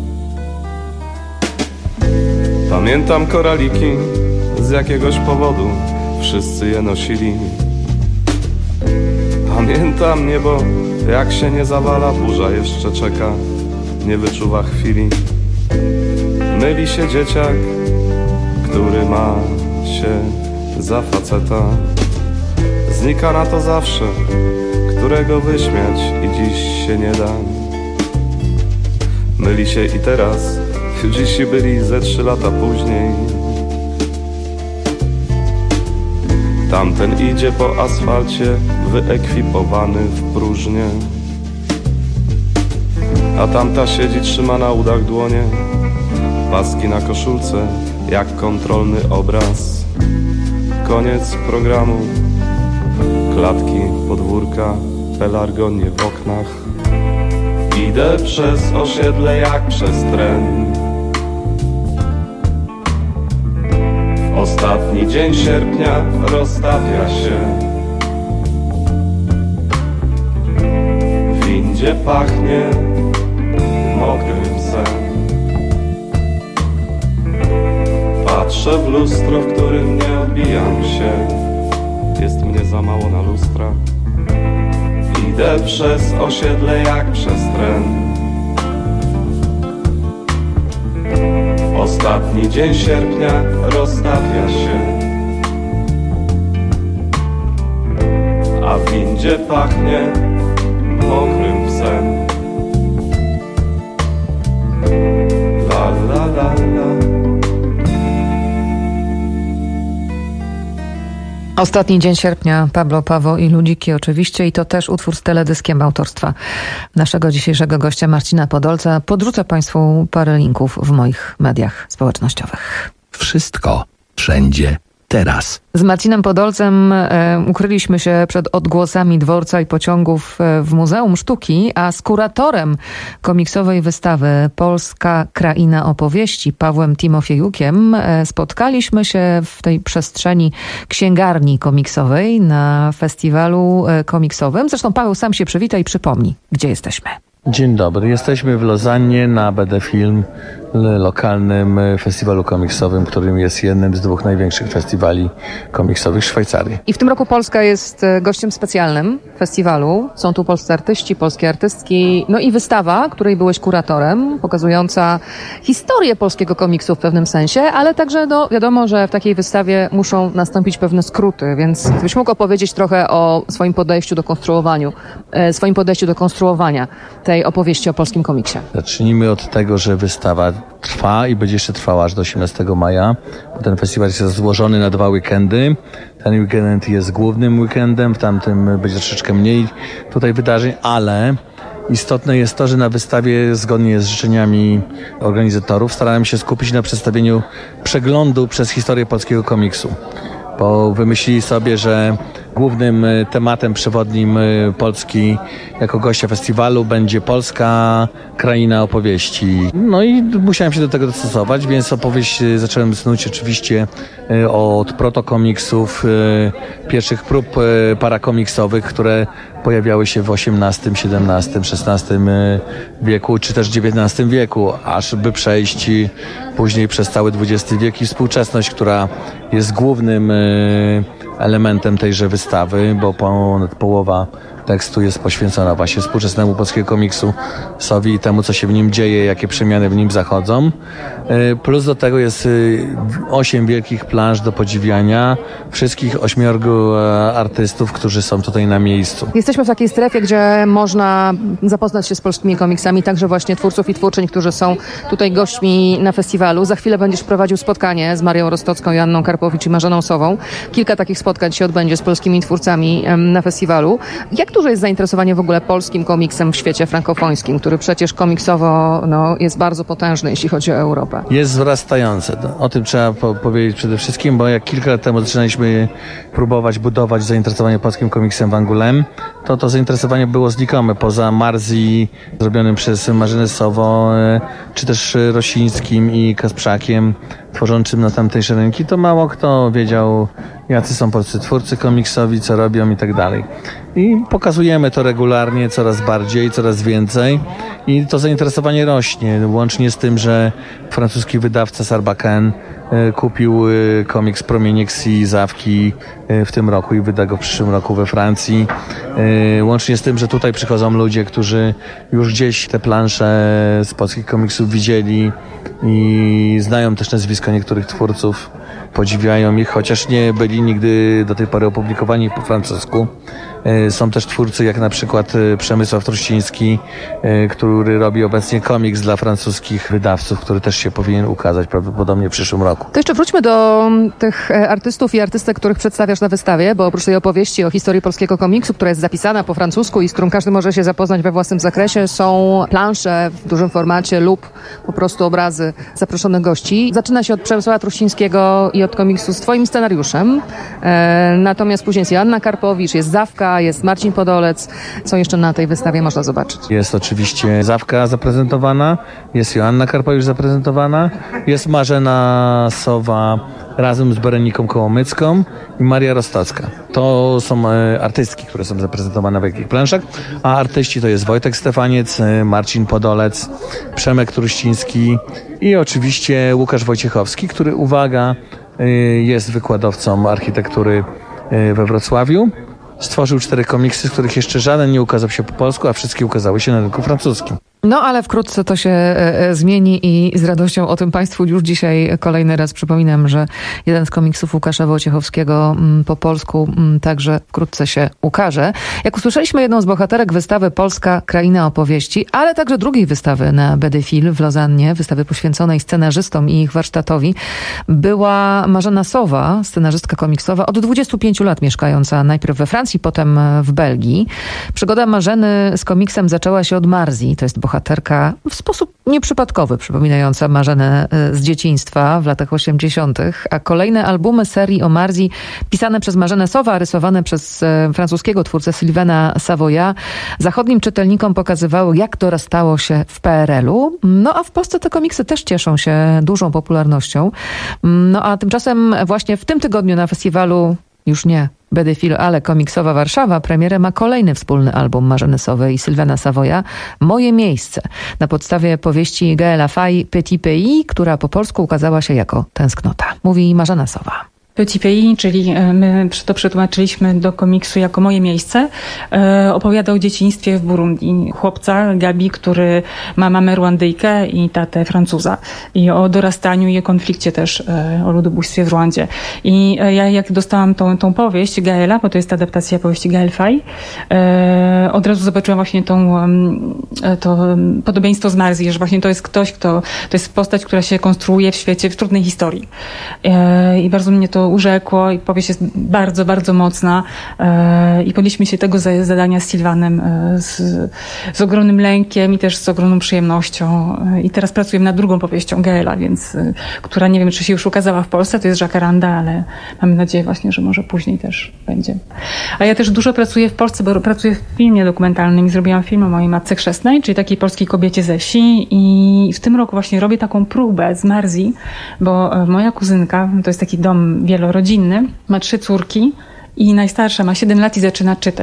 Pamiętam koraliki, z jakiegoś powodu wszyscy je nosili. Pamiętam niebo, jak się nie zawala, burza jeszcze czeka, nie wyczuwa chwili. Myli się dzieciak, który ma się za faceta. Znika na to zawsze, którego wyśmiać i dziś się nie da. Myli się i teraz, dziś byli ze trzy lata później. Tamten idzie po asfalcie, wyekwipowany w próżnię. A tamta siedzi, trzyma na udach dłonie. Paski na koszulce, jak kontrolny obraz. Koniec programu. Klatki, podwórka, pelargonie w oknach. Idę przez osiedle jak przez tren. Ostatni dzień sierpnia roztapia się. W windzie pachnie mokrym sen. Patrzę w lustro, w którym nie odbijam się. Jest mnie za mało na lustra. Idę przez osiedle jak przez tren. Ostatni dzień sierpnia roztapia się. A w windzie pachnie mokrym sen. La la la la. Ostatni dzień sierpnia, Pablo Paweł i Ludziki oczywiście, i to też utwór z teledyskiem autorstwa naszego dzisiejszego gościa Marcina Podolca. Podrzucę Państwu parę linków w moich mediach społecznościowych. Wszystko, wszędzie, teraz. Z Marcinem Podolcem e, ukryliśmy się przed odgłosami dworca i pociągów e, w Muzeum Sztuki, a z kuratorem komiksowej wystawy Polska Kraina Opowieści, Pawłem Timofiejukiem, e, spotkaliśmy się w tej przestrzeni księgarni komiksowej na festiwalu e, komiksowym. Zresztą Paweł sam się przywita i przypomni, gdzie jesteśmy. Dzień dobry, jesteśmy w Lozannie na B D Film, lokalnym festiwalu komiksowym, którym jest jednym z dwóch największych festiwali komiksowych w Szwajcarii. I w tym roku Polska jest gościem specjalnym festiwalu. Są tu polscy artyści, polskie artystki, no i wystawa, której byłeś kuratorem, pokazująca historię polskiego komiksu w pewnym sensie, ale także no, wiadomo, że w takiej wystawie muszą nastąpić pewne skróty, więc gdybyś mógł opowiedzieć trochę o swoim podejściu do konstruowaniu, swoim podejściu do konstruowania tej opowieści o polskim komiksie. Zacznijmy od tego, że wystawa trwa i będzie jeszcze trwała aż do osiemnastego maja. Ten festiwal jest złożony na dwa weekendy. Ten weekend jest głównym weekendem, w tamtym będzie troszeczkę mniej tutaj wydarzeń, ale istotne jest to, że na wystawie, zgodnie z życzeniami organizatorów, starałem się skupić na przedstawieniu przeglądu przez historię polskiego komiksu. Bo wymyślili sobie, że głównym tematem przewodnim Polski jako gościa festiwalu będzie Polska Kraina Opowieści. No i musiałem się do tego dostosować, więc opowieść zacząłem snuć oczywiście od protokomiksów, pierwszych prób parakomiksowych, które pojawiały się w osiemnastym, siedemnastym, szesnastym wieku, czy też dziewiętnastym wieku, aż by przejść później przez cały dwudziesty wiek i współczesność, która jest głównym elementem tejże wystawy, bo ponad połowa tekstu jest poświęcona właśnie współczesnemu polskiego komiksowi i temu, co się w nim dzieje, jakie przemiany w nim zachodzą. Plus do tego jest osiem wielkich planż do podziwiania wszystkich ośmiorgu artystów, którzy są tutaj na miejscu. Jesteśmy w takiej strefie, gdzie można zapoznać się z polskimi komiksami, także właśnie twórców i twórczyń, którzy są tutaj gośćmi na festiwalu. Za chwilę będziesz prowadził spotkanie z Marią Rostocką, Joanną Karpowicz i Marzeną Sową. Kilka takich spotkań się odbędzie z polskimi twórcami na festiwalu. Jak duże jest zainteresowanie w ogóle polskim komiksem w świecie frankofońskim, który przecież komiksowo no, jest bardzo potężny, jeśli chodzi o Europę? Jest wzrastające. O tym trzeba po- powiedzieć przede wszystkim, bo jak kilka lat temu zaczynaliśmy próbować budować zainteresowanie polskim komiksem w Angoulême, to to zainteresowanie było znikome. Poza Marzi zrobionym przez Marzenę Sową, czy też Rosińskim i Kasprzakiem tworzącym na tamtejsze rynki, to mało kto wiedział, jacy są polscy twórcy komiksowi, co robią i tak dalej. I pokazujemy to regularnie, coraz bardziej, coraz więcej i to zainteresowanie rośnie, łącznie z tym, że francuski wydawca Sarbacane kupił komiks Promienie Xi Zawki w tym roku i wyda go w przyszłym roku we Francji. Łącznie z tym, że tutaj przychodzą ludzie, którzy już gdzieś te plansze z polskich komiksów widzieli i znają też nazwisko niektórych twórców, podziwiają ich, chociaż nie byli nigdy do tej pory opublikowani po francusku. Są też twórcy jak na przykład Przemysław Truściński, który robi obecnie komiks dla francuskich wydawców, który też się powinien ukazać prawdopodobnie w przyszłym roku. To jeszcze wróćmy do tych artystów i artystek, których przedstawiasz na wystawie, bo oprócz tej opowieści o historii polskiego komiksu, która jest zapisana po francusku i z którą każdy może się zapoznać we własnym zakresie, są plansze w dużym formacie lub po prostu obrazy zaproszonych gości. Zaczyna się od Przemysława Truścińskiego i od komiksu z twoim scenariuszem, e, natomiast później jest Joanna Karpowicz, jest Zawka, jest Marcin Podolec. Co jeszcze na tej wystawie można zobaczyć? Jest oczywiście Zawka zaprezentowana, jest Joanna Karpowicz zaprezentowana, jest Marzena Sowa razem z Bereniką Kołomycką i Maria Rostocka. To są e, artystki, które są zaprezentowane w wielkich planszach, a artyści to jest Wojtek Stefaniec, e, Marcin Podolec, Przemek Truściński i oczywiście Łukasz Wojciechowski, który, uwaga, e, jest wykładowcą architektury e, we Wrocławiu. Stworzył cztery komiksy, z których jeszcze żaden nie ukazał się po polsku, a wszystkie ukazały się na rynku francuskim. No, ale wkrótce to się e, zmieni i z radością o tym Państwu już dzisiaj kolejny raz przypominam, że jeden z komiksów Łukasza Wojciechowskiego m, po polsku m, także wkrótce się ukaże. Jak usłyszeliśmy, jedną z bohaterek wystawy Polska Kraina Opowieści, ale także drugiej wystawy na Bedefil w Lozannie, wystawy poświęconej scenarzystom i ich warsztatowi, była Marzena Sowa, scenarzystka komiksowa, od dwudziestu pięciu lat mieszkająca najpierw we Francji, potem w Belgii. Przygoda Marzeny z komiksem zaczęła się od Marzi, to jest bohaterka w sposób nieprzypadkowy, przypominająca Marzenę z dzieciństwa w latach osiemdziesiątych, a kolejne albumy serii o Marzi pisane przez Marzenę Sowa, rysowane przez francuskiego twórcę Sylvaina Savoya, zachodnim czytelnikom pokazywały, jak dorastało się w P R L-u. No a w Polsce te komiksy też cieszą się dużą popularnością. No a tymczasem właśnie w tym tygodniu na festiwalu już nie Bedefil, ale komiksowa Warszawa premierę ma kolejny wspólny album Marzeny Sowej i Sylvaina Savoya, Moje miejsce, na podstawie powieści Gaëla Faye Petit Pays, która po polsku ukazała się jako Tęsknota. Mówi Marzena Sowa. Petit Pays, czyli my to przetłumaczyliśmy do komiksu jako Moje miejsce, e, opowiada o dzieciństwie w Burundi. Chłopca, Gabi, który ma mamę Rwandyjkę i tatę Francuza. I o dorastaniu i o konflikcie też, e, o ludobójstwie w Rwandzie. I e, ja jak dostałam tą, tą powieść Gaëla, bo to jest adaptacja powieści Gaël Faye, e, od razu zobaczyłam właśnie tą, e, to podobieństwo z Marzi, że właśnie to jest ktoś, kto, to jest postać, która się konstruuje w świecie, w trudnej historii. E, I bardzo mnie to urzekło i powieść jest bardzo, bardzo mocna e, i podjęliśmy się tego zadania z Sylwanem e, z, z ogromnym lękiem i też z ogromną przyjemnością e, i teraz pracujemy nad drugą powieścią Gaëla, więc e, która nie wiem, czy się już ukazała w Polsce, to jest Jacaranda, ale mamy nadzieję właśnie, że może później też będzie. A ja też dużo pracuję w Polsce, bo pracuję w filmie dokumentalnym i zrobiłam film o mojej matce chrzestnej, czyli takiej polskiej kobiecie ze wsi i w tym roku właśnie robię taką próbę z Marzi, bo moja kuzynka, to jest taki dom wielorodzinny, ma trzy córki i najstarsza ma siedem lat i zaczyna czytać.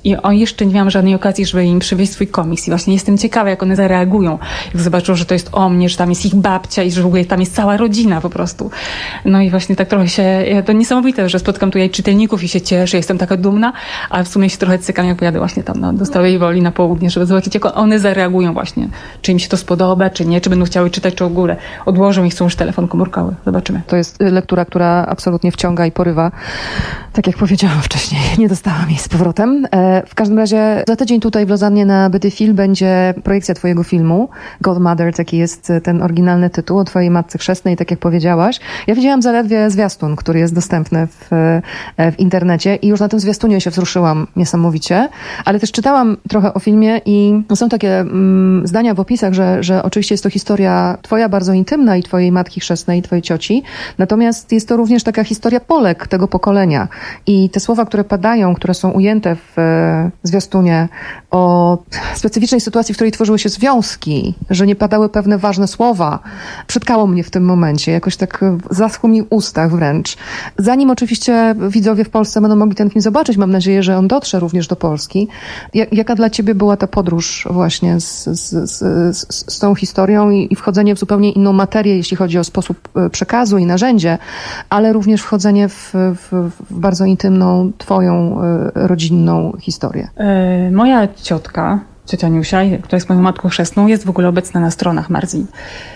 I o, jeszcze nie miałam żadnej okazji, żeby im przywieźć swój komiks. I właśnie jestem ciekawa, jak one zareagują. Jak zobaczą, że to jest o mnie, że tam jest ich babcia i że w ogóle tam jest cała rodzina po prostu. No i właśnie tak trochę się... To niesamowite, że spotkam tutaj czytelników i się cieszę, jestem taka dumna, a w sumie się trochę cykam, jak pojadę właśnie tam no, do Stałej Woli na południe, żeby zobaczyć, jak one zareagują właśnie. Czy im się to spodoba, czy nie, czy będą chciały czytać, czy w ogóle odłożą i chcą już telefon komórkowy. Zobaczymy. To jest lektura, która absolutnie wciąga i porywa. Tak jak powiedziałam wcześniej, nie dostałam jej z powrotem. W każdym razie za tydzień tutaj w Lozannie na B D Film będzie projekcja twojego filmu. Godmother, taki jest ten oryginalny tytuł, o twojej matce chrzestnej, tak jak powiedziałaś. Ja widziałam zaledwie zwiastun, który jest dostępny w, w internecie i już na tym zwiastunie się wzruszyłam niesamowicie, ale też czytałam trochę o filmie i są takie mm, zdania w opisach, że, że oczywiście jest to historia twoja bardzo intymna i twojej matki chrzestnej, i twojej cioci, natomiast jest to również taka historia Polek tego pokolenia i te słowa, które padają, które są ujęte w zwiastunie o specyficznej sytuacji, w której tworzyły się związki, że nie padały pewne ważne słowa, przytkało mnie w tym momencie, jakoś tak zaschło mi w ustach wręcz. Zanim oczywiście widzowie w Polsce będą mogli ten film zobaczyć, mam nadzieję, że on dotrze również do Polski. Jaka dla ciebie była ta podróż właśnie z, z, z, z, z tą historią i, i wchodzenie w zupełnie inną materię, jeśli chodzi o sposób przekazu i narzędzie, ale również wchodzenie w, w, w bardzo intymną, twoją rodzinną historię? E, moja ciotka, ciocia Niusia, która jest moją matką chrzestną, jest w ogóle obecna na stronach Marzii.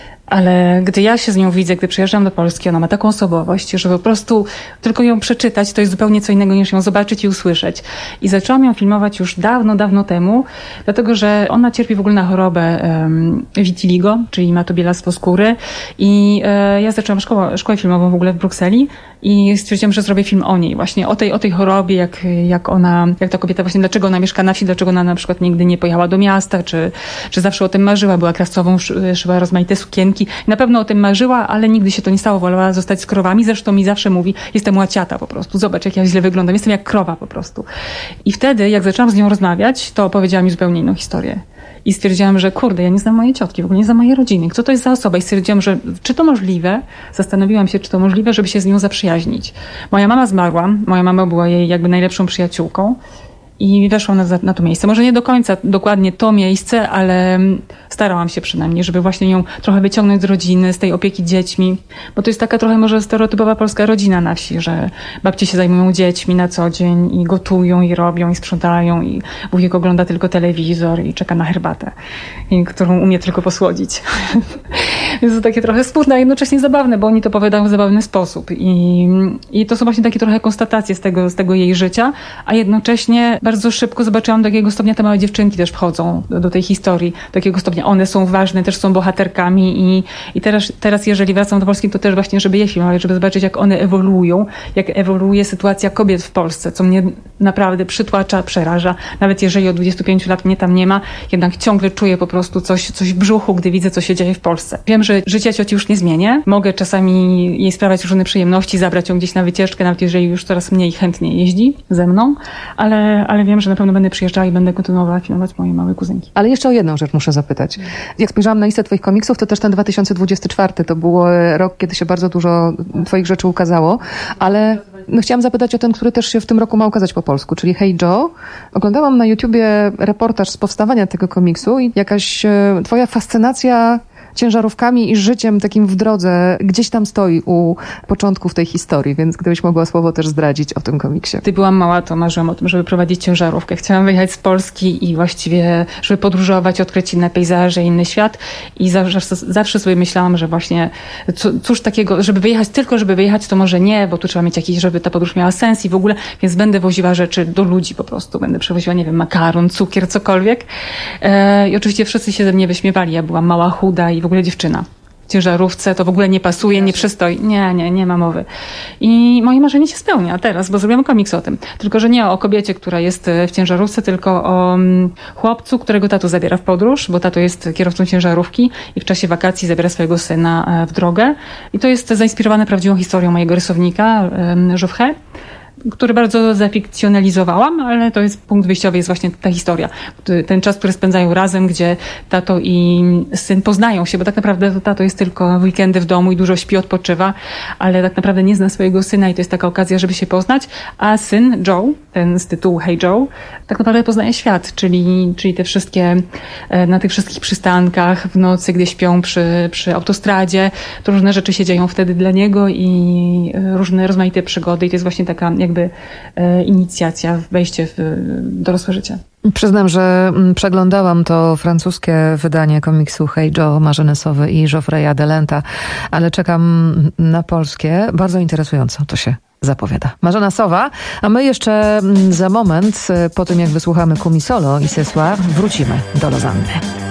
Ale gdy ja się z nią widzę, gdy przyjeżdżam do Polski, ona ma taką osobowość, że po prostu tylko ją przeczytać to jest zupełnie co innego niż ją zobaczyć i usłyszeć. I zaczęłam ją filmować już dawno, dawno temu, dlatego że ona cierpi w ogóle na chorobę um, vitiligo, czyli ma to bielactwo skóry. I e, ja zaczęłam szkołę, szkołę filmową w ogóle w Brukseli i stwierdziłam, że zrobię film o niej, właśnie o tej, o tej chorobie, jak, jak ona, jak ta kobieta właśnie, dlaczego ona mieszka na wsi, dlaczego ona na przykład nigdy nie pojechała do miasta, czy, czy zawsze o tym marzyła, była krawcową, szyła rozmaite sukienki. Na pewno o tym marzyła, ale nigdy się to nie stało, wolała zostać z krowami. Zresztą mi zawsze mówi, jestem łaciata po prostu, zobacz jak ja źle wyglądam, jestem jak krowa po prostu. I wtedy, jak zaczęłam z nią rozmawiać, to opowiedziała mi zupełnie inną historię. I stwierdziłam, że kurde, ja nie znam mojej ciotki, w ogóle nie znam mojej rodziny. Co to jest za osoba? I stwierdziłam, że czy to możliwe, zastanowiłam się, czy to możliwe, żeby się z nią zaprzyjaźnić. Moja mama zmarła, moja mama była jej jakby najlepszą przyjaciółką. I weszłam na, na to miejsce. Może nie do końca dokładnie to miejsce, ale starałam się przynajmniej, żeby właśnie ją trochę wyciągnąć z rodziny, z tej opieki dziećmi. Bo to jest taka trochę może stereotypowa polska rodzina na wsi, że babcie się zajmują dziećmi na co dzień i gotują, i robią, i sprzątają, i wujek ogląda tylko telewizor i czeka na herbatę, i którą umie tylko posłodzić. Jest to takie trochę smutne, a jednocześnie zabawne, bo oni to opowiadają w zabawny sposób. I, i to są właśnie takie trochę konstatacje z tego, z tego jej życia, a jednocześnie bardzo szybko zobaczyłam, do jakiego stopnia te małe dziewczynki też wchodzą do, do tej historii, do jakiego stopnia one są ważne, też są bohaterkami i, i teraz, teraz jeżeli wracam do Polski, to też właśnie, żeby je filmować, żeby zobaczyć, jak one ewoluują, jak ewoluuje sytuacja kobiet w Polsce, co mnie naprawdę przytłacza, przeraża. Nawet jeżeli od dwudziestu pięciu lat mnie tam nie ma, jednak ciągle czuję po prostu coś, coś w brzuchu, gdy widzę, co się dzieje w Polsce. Wiem, że życia cioci już nie zmienię. Mogę czasami jej sprawiać różne przyjemności, zabrać ją gdzieś na wycieczkę, nawet jeżeli już coraz mniej chętnie jeździ ze mną, ale, ale wiem, że na pewno będę przyjeżdżała i będę kontynuowała filmować moje małe kuzynki. Ale jeszcze o jedną rzecz muszę zapytać. Jak spojrzałam na listę twoich komiksów, to też ten dwa tysiące dwudziesty czwarty to był rok, kiedy się bardzo dużo twoich rzeczy ukazało, ale no, chciałam zapytać o ten, który też się w tym roku ma ukazać po polsku, czyli Hey Joe. Oglądałam na YouTubie reportaż z powstawania tego komiksu i jakaś e, twoja fascynacja ciężarówkami i życiem takim w drodze gdzieś tam stoi u początków tej historii, więc gdybyś mogła słowo też zdradzić o tym komiksie. Gdy byłam mała, to marzyłam o tym, żeby prowadzić ciężarówkę. Chciałam wyjechać z Polski i właściwie, żeby podróżować, odkryć inne pejzaże, inny świat i zawsze, zawsze sobie myślałam, że właśnie cóż takiego, żeby wyjechać tylko, żeby wyjechać, to może nie, bo tu trzeba mieć jakiś, żeby ta podróż miała sens i w ogóle, więc będę woziła rzeczy do ludzi po prostu. Będę przewoziła, nie wiem, makaron, cukier, cokolwiek. E, I oczywiście wszyscy się ze mnie wyśmiewali. Ja byłam mała, chuda i w ogóle dziewczyna. W ciężarówce to w ogóle nie pasuje, nie przystoi. Nie, nie, nie ma mowy. I moje marzenie się spełnia teraz, bo zrobiłam komiks o tym. Tylko, że nie o kobiecie, która jest w ciężarówce, tylko o chłopcu, którego tato zabiera w podróż, bo tato jest kierowcą ciężarówki i w czasie wakacji zabiera swojego syna w drogę. I to jest zainspirowane prawdziwą historią mojego rysownika, Joffre. który bardzo zafikcjonalizowałam, ale to jest punkt wyjściowy, jest właśnie ta historia. Ten czas, który spędzają razem, gdzie tato i syn poznają się, bo tak naprawdę to tato jest tylko w weekendy w domu i dużo śpi, odpoczywa, ale tak naprawdę nie zna swojego syna i to jest taka okazja, żeby się poznać, a syn Joe, ten z tytułu Hey Joe, tak naprawdę poznaje świat, czyli, czyli te wszystkie, na tych wszystkich przystankach w nocy, gdy śpią przy, przy autostradzie, to różne rzeczy się dzieją wtedy dla niego i różne rozmaite przygody i to jest właśnie taka jakby e, inicjacja, wejście w dorosłe życie. Przyznam, że przeglądałam to francuskie wydanie komiksu Hey Joe Marzeny Sowy i Geoffreya Delenta, ale czekam na polskie. Bardzo interesująco to się zapowiada. Marzena Sowa, a my jeszcze za moment, po tym jak wysłuchamy Kumisolo i Ce Soir, wrócimy do Lozanny.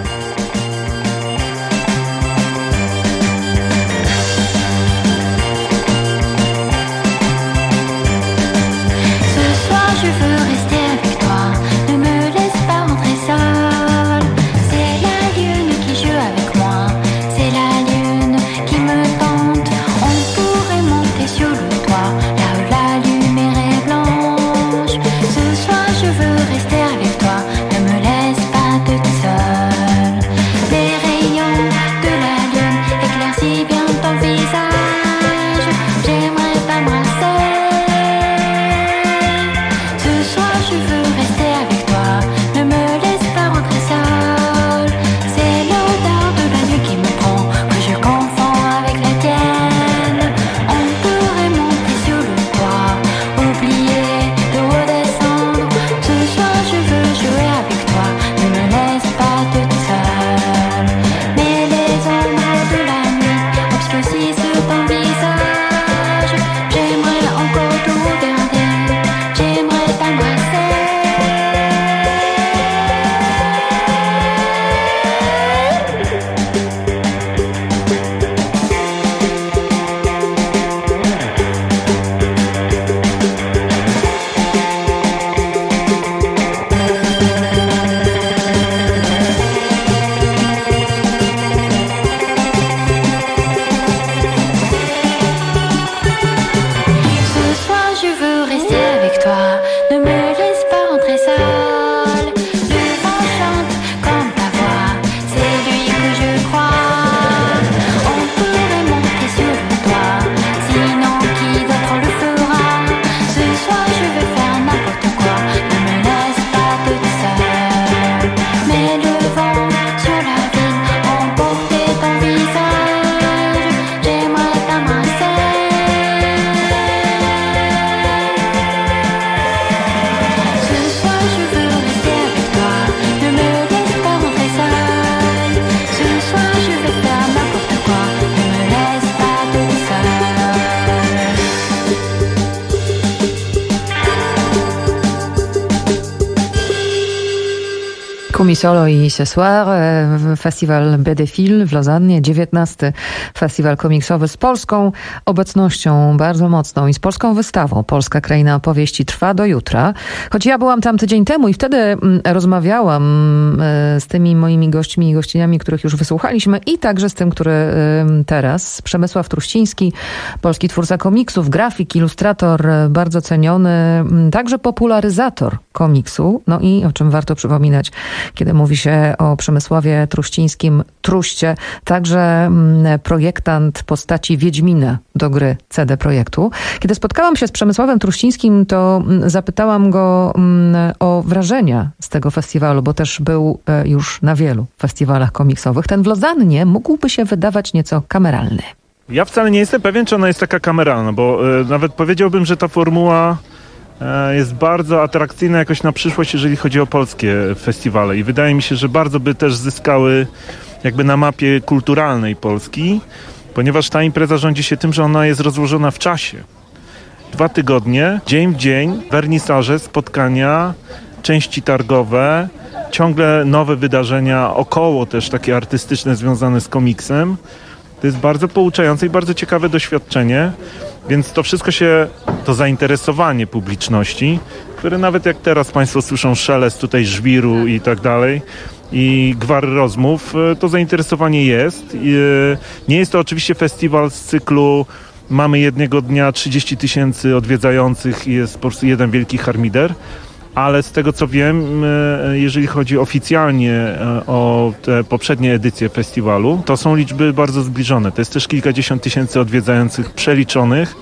Kumisolo i Ce Soir, festiwal Bedefil w Lozannie, dziewiętnasty festiwal komiksowy z polską obecnością bardzo mocną i z polską wystawą. Polska Kraina Opowieści trwa do jutra. Choć ja byłam tam tydzień temu i wtedy rozmawiałam z tymi moimi gośćmi i gościniami, których już wysłuchaliśmy i także z tym, który teraz, Przemysław Truściński, polski twórca komiksów, grafik, ilustrator, bardzo ceniony, także popularyzator komiksu. No i o czym warto przypominać, kiedy mówi się o Przemysławie Truścińskim Truście, także projektant postaci Wiedźmina do gry C D Projektu. Kiedy spotkałam się z Przemysławem Truścińskim, to zapytałam go o wrażenia z tego festiwalu, bo też był już na wielu festiwalach komiksowych. Ten w Lozannie mógłby się wydawać nieco kameralny. Ja wcale nie jestem pewien, czy ona jest taka kameralna, bo y, nawet powiedziałbym, że ta formuła y, jest bardzo atrakcyjna jakoś na przyszłość, jeżeli chodzi o polskie festiwale i wydaje mi się, że bardzo by też zyskały jakby na mapie kulturalnej Polski, ponieważ ta impreza rządzi się tym, że ona jest rozłożona w czasie. Dwa tygodnie, dzień w dzień, wernisaże, spotkania, części targowe, ciągle nowe wydarzenia około też takie artystyczne związane z komiksem. To jest bardzo pouczające i bardzo ciekawe doświadczenie, więc to wszystko się, to zainteresowanie publiczności, które nawet jak teraz Państwo słyszą szelest tutaj żwiru i tak dalej i gwar rozmów, to zainteresowanie jest. Nie jest to oczywiście festiwal z cyklu mamy jednego dnia trzydzieści tysięcy odwiedzających i jest po prostu jeden wielki harmider. Ale z tego co wiem, jeżeli chodzi oficjalnie o te poprzednie edycje festiwalu, to są liczby bardzo zbliżone. To jest też kilkadziesiąt tysięcy odwiedzających przeliczonych,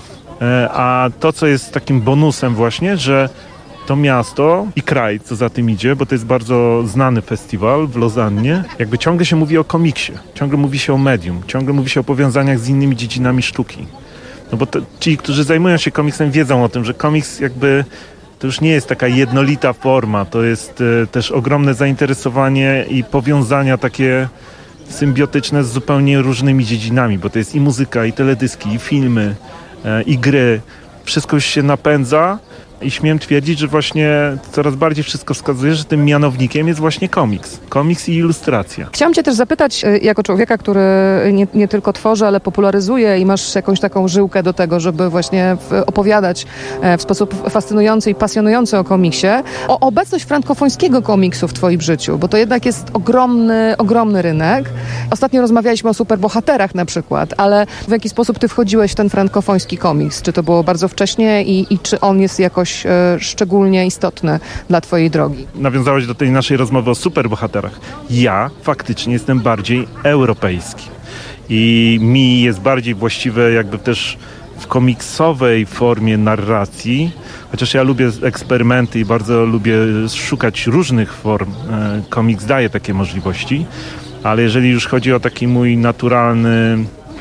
a to co jest takim bonusem właśnie, że to miasto i kraj, co za tym idzie, bo to jest bardzo znany festiwal w Lozannie, jakby ciągle się mówi o komiksie, ciągle mówi się o medium, ciągle mówi się o powiązaniach z innymi dziedzinami sztuki. No bo to, ci, którzy zajmują się komiksem, wiedzą o tym, że komiks jakby to już nie jest taka jednolita forma, to jest e, też ogromne zainteresowanie i powiązania takie symbiotyczne z zupełnie różnymi dziedzinami, bo to jest i muzyka, i teledyski, i filmy, e, i gry. Wszystko już się napędza i śmiem twierdzić, że właśnie coraz bardziej wszystko wskazuje, że tym mianownikiem jest właśnie komiks. Komiks i ilustracja. Chciałam cię też zapytać, jako człowieka, który nie, nie tylko tworzy, ale popularyzuje i masz jakąś taką żyłkę do tego, żeby właśnie opowiadać w sposób fascynujący i pasjonujący o komiksie, o obecność frankofońskiego komiksu w twoim życiu, bo to jednak jest ogromny, ogromny rynek. Ostatnio rozmawialiśmy o superbohaterach na przykład, ale w jaki sposób ty wchodziłeś w ten frankofoński komiks? Czy to było bardzo wcześnie i, i czy on jest jakoś szczególnie istotny dla twojej drogi? Nawiązałeś do tej naszej rozmowy o superbohaterach. Ja faktycznie jestem bardziej europejski i mi jest bardziej właściwe jakby też w komiksowej formie narracji, chociaż ja lubię eksperymenty i bardzo lubię szukać różnych form. Komiks daje takie możliwości, ale jeżeli już chodzi o taki mój naturalny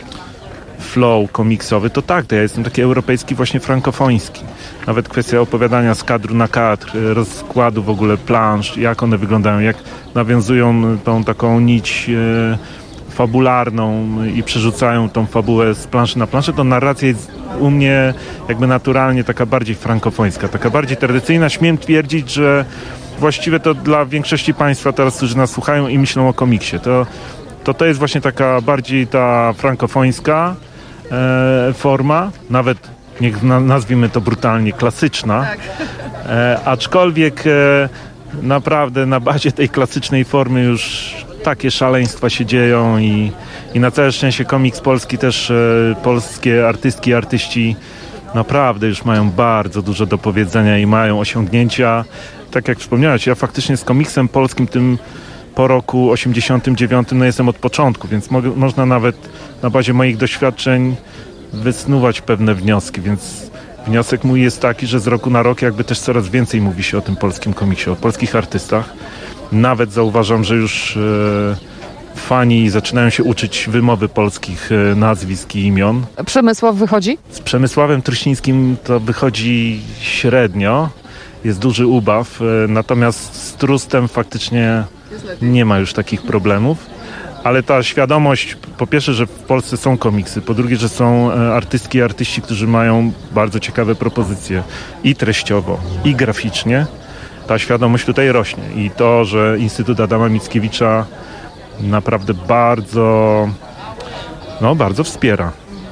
flow komiksowy, to tak, to ja jestem taki europejski, właśnie frankofoński. Nawet kwestia opowiadania z kadru na kadr, rozkładu w ogóle plansz, jak one wyglądają, jak nawiązują tą taką nić e, fabularną i przerzucają tą fabułę z planszy na planszę, to narracja jest u mnie jakby naturalnie taka bardziej frankofońska, taka bardziej tradycyjna. Śmiem twierdzić, że właściwie to dla większości państwa teraz, którzy nas słuchają i myślą o komiksie, to to, to jest właśnie taka bardziej ta frankofońska e, forma, nawet niech na, nazwijmy to brutalnie klasyczna, e, aczkolwiek e, naprawdę na bazie tej klasycznej formy już takie szaleństwa się dzieją i, i na całe szczęście komiks polski też, e, polskie artystki i artyści naprawdę już mają bardzo dużo do powiedzenia i mają osiągnięcia. Tak jak wspomniałeś, ja faktycznie z komiksem polskim tym po roku osiemdziesiątym dziewiątym no jestem od początku, więc mo- można nawet na bazie moich doświadczeń wysnuwać pewne wnioski, więc wniosek mój jest taki, że z roku na rok jakby też coraz więcej mówi się o tym polskim komiksie, o polskich artystach. Nawet zauważam, że już e, fani zaczynają się uczyć wymowy polskich e, nazwisk i imion. Przemysław wychodzi? Z Przemysławem Truścińskim to wychodzi średnio, jest duży ubaw, e, natomiast z Trustem faktycznie nie ma już takich problemów, ale ta świadomość, po pierwsze, że w Polsce są komiksy, po drugie, że są artystki i artyści, którzy mają bardzo ciekawe propozycje i treściowo, i graficznie, ta świadomość tutaj rośnie i to, że Instytut Adama Mickiewicza naprawdę bardzo, no bardzo wspiera.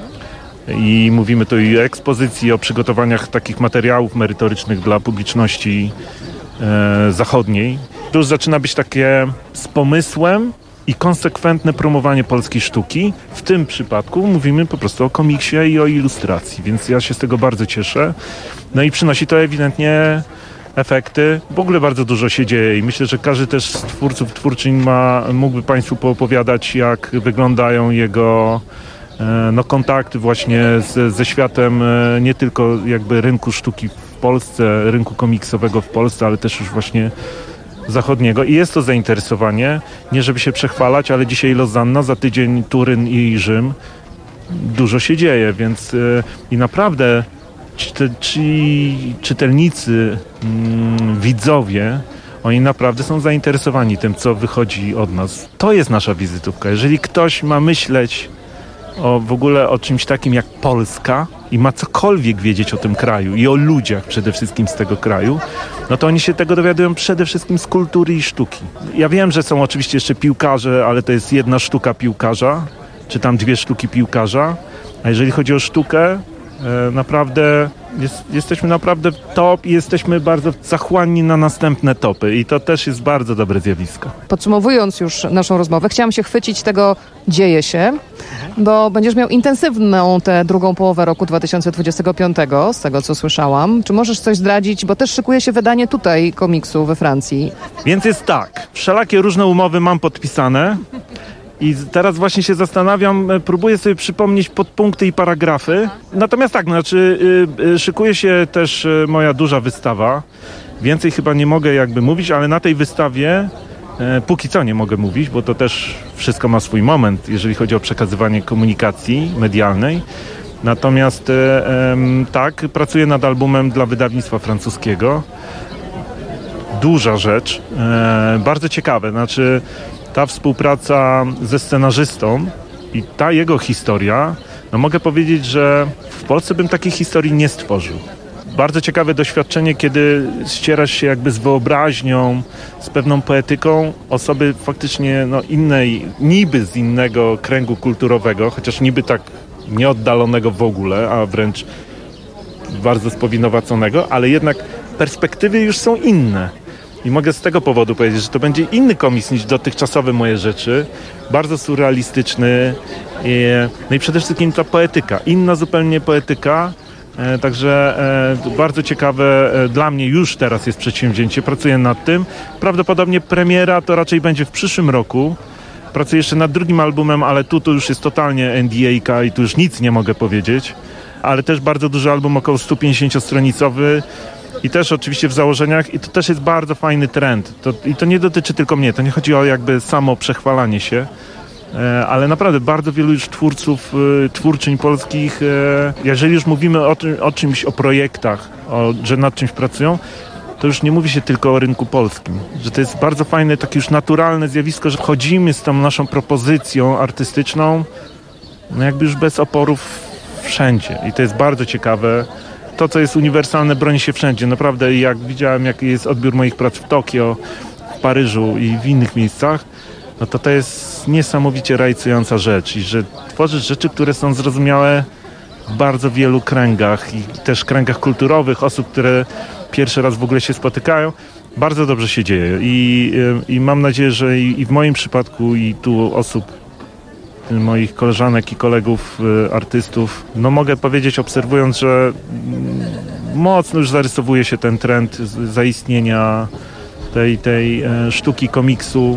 I mówimy tu i o ekspozycji, o przygotowaniach takich materiałów merytorycznych dla publiczności e, zachodniej. To już zaczyna być takie z pomysłem i konsekwentne promowanie polskiej sztuki. W tym przypadku mówimy po prostu o komiksie i o ilustracji, więc ja się z tego bardzo cieszę. No i przynosi to ewidentnie efekty. W ogóle bardzo dużo się dzieje i myślę, że każdy też z twórców, twórczyń ma, mógłby Państwu poopowiadać, jak wyglądają jego no, kontakty właśnie z, ze światem nie tylko jakby rynku sztuki w Polsce, rynku komiksowego w Polsce, ale też już właśnie zachodniego i jest to zainteresowanie, nie żeby się przechwalać, ale dzisiaj Lozanna, za tydzień Turyn i Rzym. Dużo się dzieje, więc yy, i naprawdę czy, ci czytelnicy, yy, widzowie, oni naprawdę są zainteresowani tym, co wychodzi od nas. To jest nasza wizytówka. Jeżeli ktoś ma myśleć o w ogóle o czymś takim jak Polska i ma cokolwiek wiedzieć o tym kraju i o ludziach przede wszystkim z tego kraju, no to oni się tego dowiadują przede wszystkim z kultury i sztuki. Ja wiem, że są oczywiście jeszcze piłkarze, ale to jest jedna sztuka piłkarza, czy tam dwie sztuki piłkarza, a jeżeli chodzi o sztukę, E, naprawdę jest, jesteśmy naprawdę top i jesteśmy bardzo zachłanni na następne topy i to też jest bardzo dobre zjawisko. Podsumowując już naszą rozmowę, chciałam się chwycić tego dzieje się, bo będziesz miał intensywną tę drugą połowę roku dwa tysiące dwudziestego piątego, z tego co słyszałam. Czy możesz coś zdradzić, bo też szykuje się wydanie tutaj komiksu we Francji? Więc jest tak, wszelakie różne umowy mam podpisane. I teraz właśnie się zastanawiam, próbuję sobie przypomnieć podpunkty i paragrafy. Natomiast tak, znaczy yy, szykuje się też yy, moja duża wystawa. Więcej chyba nie mogę jakby mówić, ale na tej wystawie yy, póki co nie mogę mówić, bo to też wszystko ma swój moment, jeżeli chodzi o przekazywanie komunikacji medialnej. Natomiast yy, yy, tak, pracuję nad albumem dla wydawnictwa francuskiego. Duża rzecz, yy, bardzo ciekawe, znaczy ta współpraca ze scenarzystą i ta jego historia, no mogę powiedzieć, że w Polsce bym takiej historii nie stworzył. Bardzo ciekawe doświadczenie, kiedy ścierasz się jakby z wyobraźnią, z pewną poetyką osoby faktycznie no innej, niby z innego kręgu kulturowego, chociaż niby tak nieoddalonego w ogóle, a wręcz bardzo spowinowaconego, ale jednak perspektywy już są inne. I mogę z tego powodu powiedzieć, że to będzie inny komiks niż dotychczasowe moje rzeczy. Bardzo surrealistyczny. No i przede wszystkim ta poetyka. Inna zupełnie poetyka. Także bardzo ciekawe dla mnie już teraz jest przedsięwzięcie. Pracuję nad tym. Prawdopodobnie premiera to raczej będzie w przyszłym roku. Pracuję jeszcze nad drugim albumem, ale tu to już jest totalnie N D A-ka i tu już nic nie mogę powiedzieć. Ale też bardzo duży album, około sto pięćdziesięciostronicowy. I też oczywiście w założeniach, i to też jest bardzo fajny trend. To, I to nie dotyczy tylko mnie, to nie chodzi o jakby samo przechwalanie się, e, ale naprawdę bardzo wielu już twórców, e, twórczyń polskich, e, jeżeli już mówimy o, o czymś, o projektach, o, że nad czymś pracują, to już nie mówi się tylko o rynku polskim. Że to jest bardzo fajne, takie już naturalne zjawisko, że chodzimy z tą naszą propozycją artystyczną, no jakby już bez oporów wszędzie. I to jest bardzo ciekawe. To, co jest uniwersalne, broni się wszędzie. Naprawdę, jak widziałem, jaki jest odbiór moich prac w Tokio, w Paryżu i w innych miejscach, no to to jest niesamowicie rajcująca rzecz. I że tworzysz rzeczy, które są zrozumiałe w bardzo wielu kręgach i też kręgach kulturowych, osób, które pierwszy raz w ogóle się spotykają. Bardzo dobrze się dzieje. I, i mam nadzieję, że i, i w moim przypadku, i tu osób, moich koleżanek i kolegów, y, artystów, no mogę powiedzieć, obserwując, że y, mocno już zarysowuje się ten trend zaistnienia tej, tej y, sztuki komiksu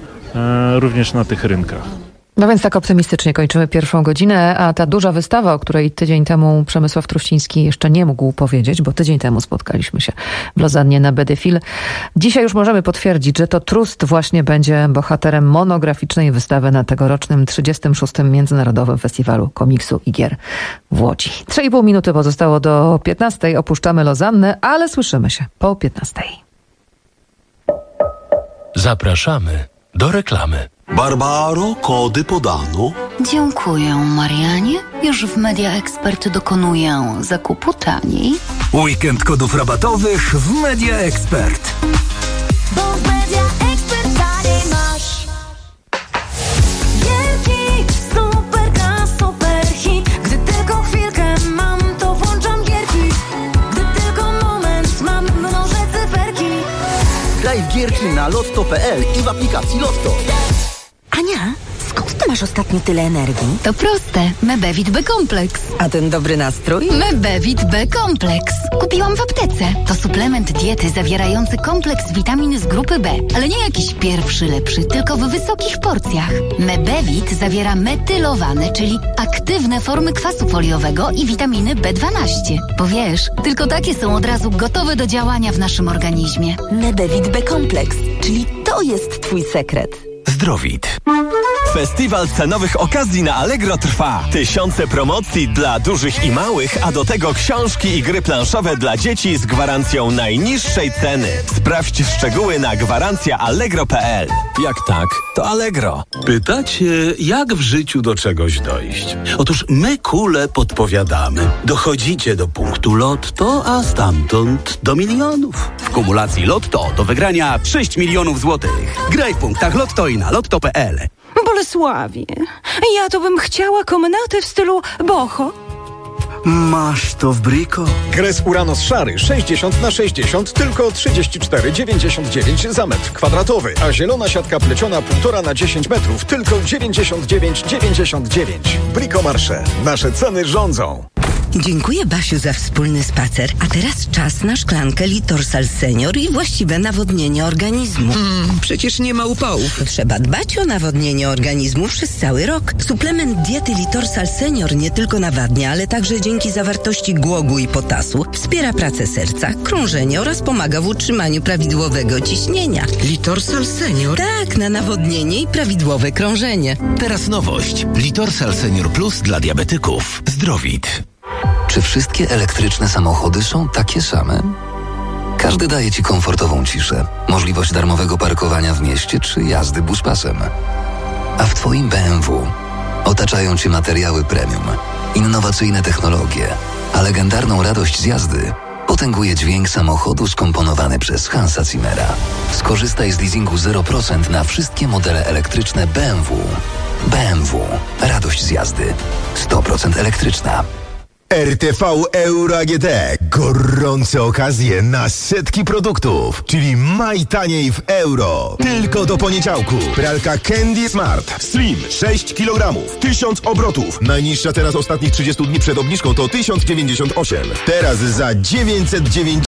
y, również na tych rynkach. No więc tak optymistycznie kończymy pierwszą godzinę, a ta duża wystawa, o której tydzień temu Przemysław Truściński jeszcze nie mógł powiedzieć, bo tydzień temu spotkaliśmy się w Lozannie na Bedefil. Dzisiaj już możemy potwierdzić, że to Trust właśnie będzie bohaterem monograficznej wystawy na tegorocznym trzydziestym szóstym Międzynarodowym Festiwalu Komiksu i Gier w Łodzi. Trzy i pół minuty pozostało do piętnastej. Opuszczamy Lozannę, ale słyszymy się po piętnastej. Zapraszamy do reklamy. Barbaro, kody podano. Dziękuję, Marianie. Już w Media Expert dokonuję zakupu taniej. Weekend kodów rabatowych w Media Expert. Bo w Media Expert taniej masz. Gierki, super gra, super hit. Gdy tylko chwilkę mam, to włączam gierki. Gdy tylko moment mam, mnożę cyferki. Graj w gierki na lotto kropka p l i w aplikacji Lotto. Ania, skąd ty masz ostatnio tyle energii? To proste. Mebevit B-Kompleks. A ten dobry nastrój? Mebevit B-Kompleks. Kupiłam w aptece. To suplement diety zawierający kompleks witamin z grupy B. Ale nie jakiś pierwszy lepszy, tylko w wysokich porcjach. Mebevit zawiera metylowane, czyli aktywne formy kwasu foliowego i witaminy B dwanaście. Bo wiesz, tylko takie są od razu gotowe do działania w naszym organizmie. Mebevit B-Kompleks, czyli to jest twój sekret. Zdrowit. Festiwal cenowych okazji na Allegro trwa. Tysiące promocji dla dużych i małych, a do tego książki i gry planszowe dla dzieci z gwarancją najniższej ceny. Sprawdź szczegóły na gwarancja allegro kropka p l. Jak tak, to Allegro. Pytacie, jak w życiu do czegoś dojść? Otóż my kule podpowiadamy. Dochodzicie do punktu Lotto, a stamtąd do milionów. W kumulacji Lotto do wygrania sześć milionów złotych. Graj w punktach Lotto i na lotto kropka p l. Bolesławie, ja to bym chciała komnaty w stylu boho. Masz to w Brico. Gres Uranos szary sześćdziesiąt na sześćdziesiąt tylko trzydzieści cztery dziewięćdziesiąt dziewięć za metr kwadratowy, a zielona siatka pleciona półtora na dziesięć metrów tylko dziewięćdziesiąt dziewięć dziewięćdziesiąt dziewięć. Brico Marché. Nasze ceny rządzą. Dziękuję, Basiu, za wspólny spacer. A teraz czas na szklankę Litorsal Senior i właściwe nawodnienie organizmu. Mm, przecież nie ma upałów. Trzeba dbać o nawodnienie organizmu przez cały rok. Suplement diety Litorsal Senior nie tylko nawadnia, ale także dzięki zawartości głogu i potasu wspiera pracę serca, krążenie oraz pomaga w utrzymaniu prawidłowego ciśnienia. Litorsal Senior? Tak, na nawodnienie i prawidłowe krążenie. Teraz nowość. Litorsal Senior Plus dla diabetyków. Zdrowit. Czy wszystkie elektryczne samochody są takie same? Każdy daje Ci komfortową ciszę, możliwość darmowego parkowania w mieście czy jazdy buspasem. A w Twoim B M W otaczają Cię materiały premium, innowacyjne technologie, a legendarną radość z jazdy potęguje dźwięk samochodu skomponowany przez Hansa Zimmera. Skorzystaj z leasingu zero procent na wszystkie modele elektryczne B M W. B M W. Radość z jazdy. sto procent elektryczna. R T V Euro A G D. Gorące okazje na setki produktów, czyli maj taniej w euro. Tylko do poniedziałku. Pralka Candy Smart Slim sześć kilogramów, tysiąc obrotów. Najniższa cena z ostatnich trzydziestu dni przed obniżką to tysiąc dziewięćdziesiąt osiem. Teraz za dziewięćset dziewięćdziesiąt.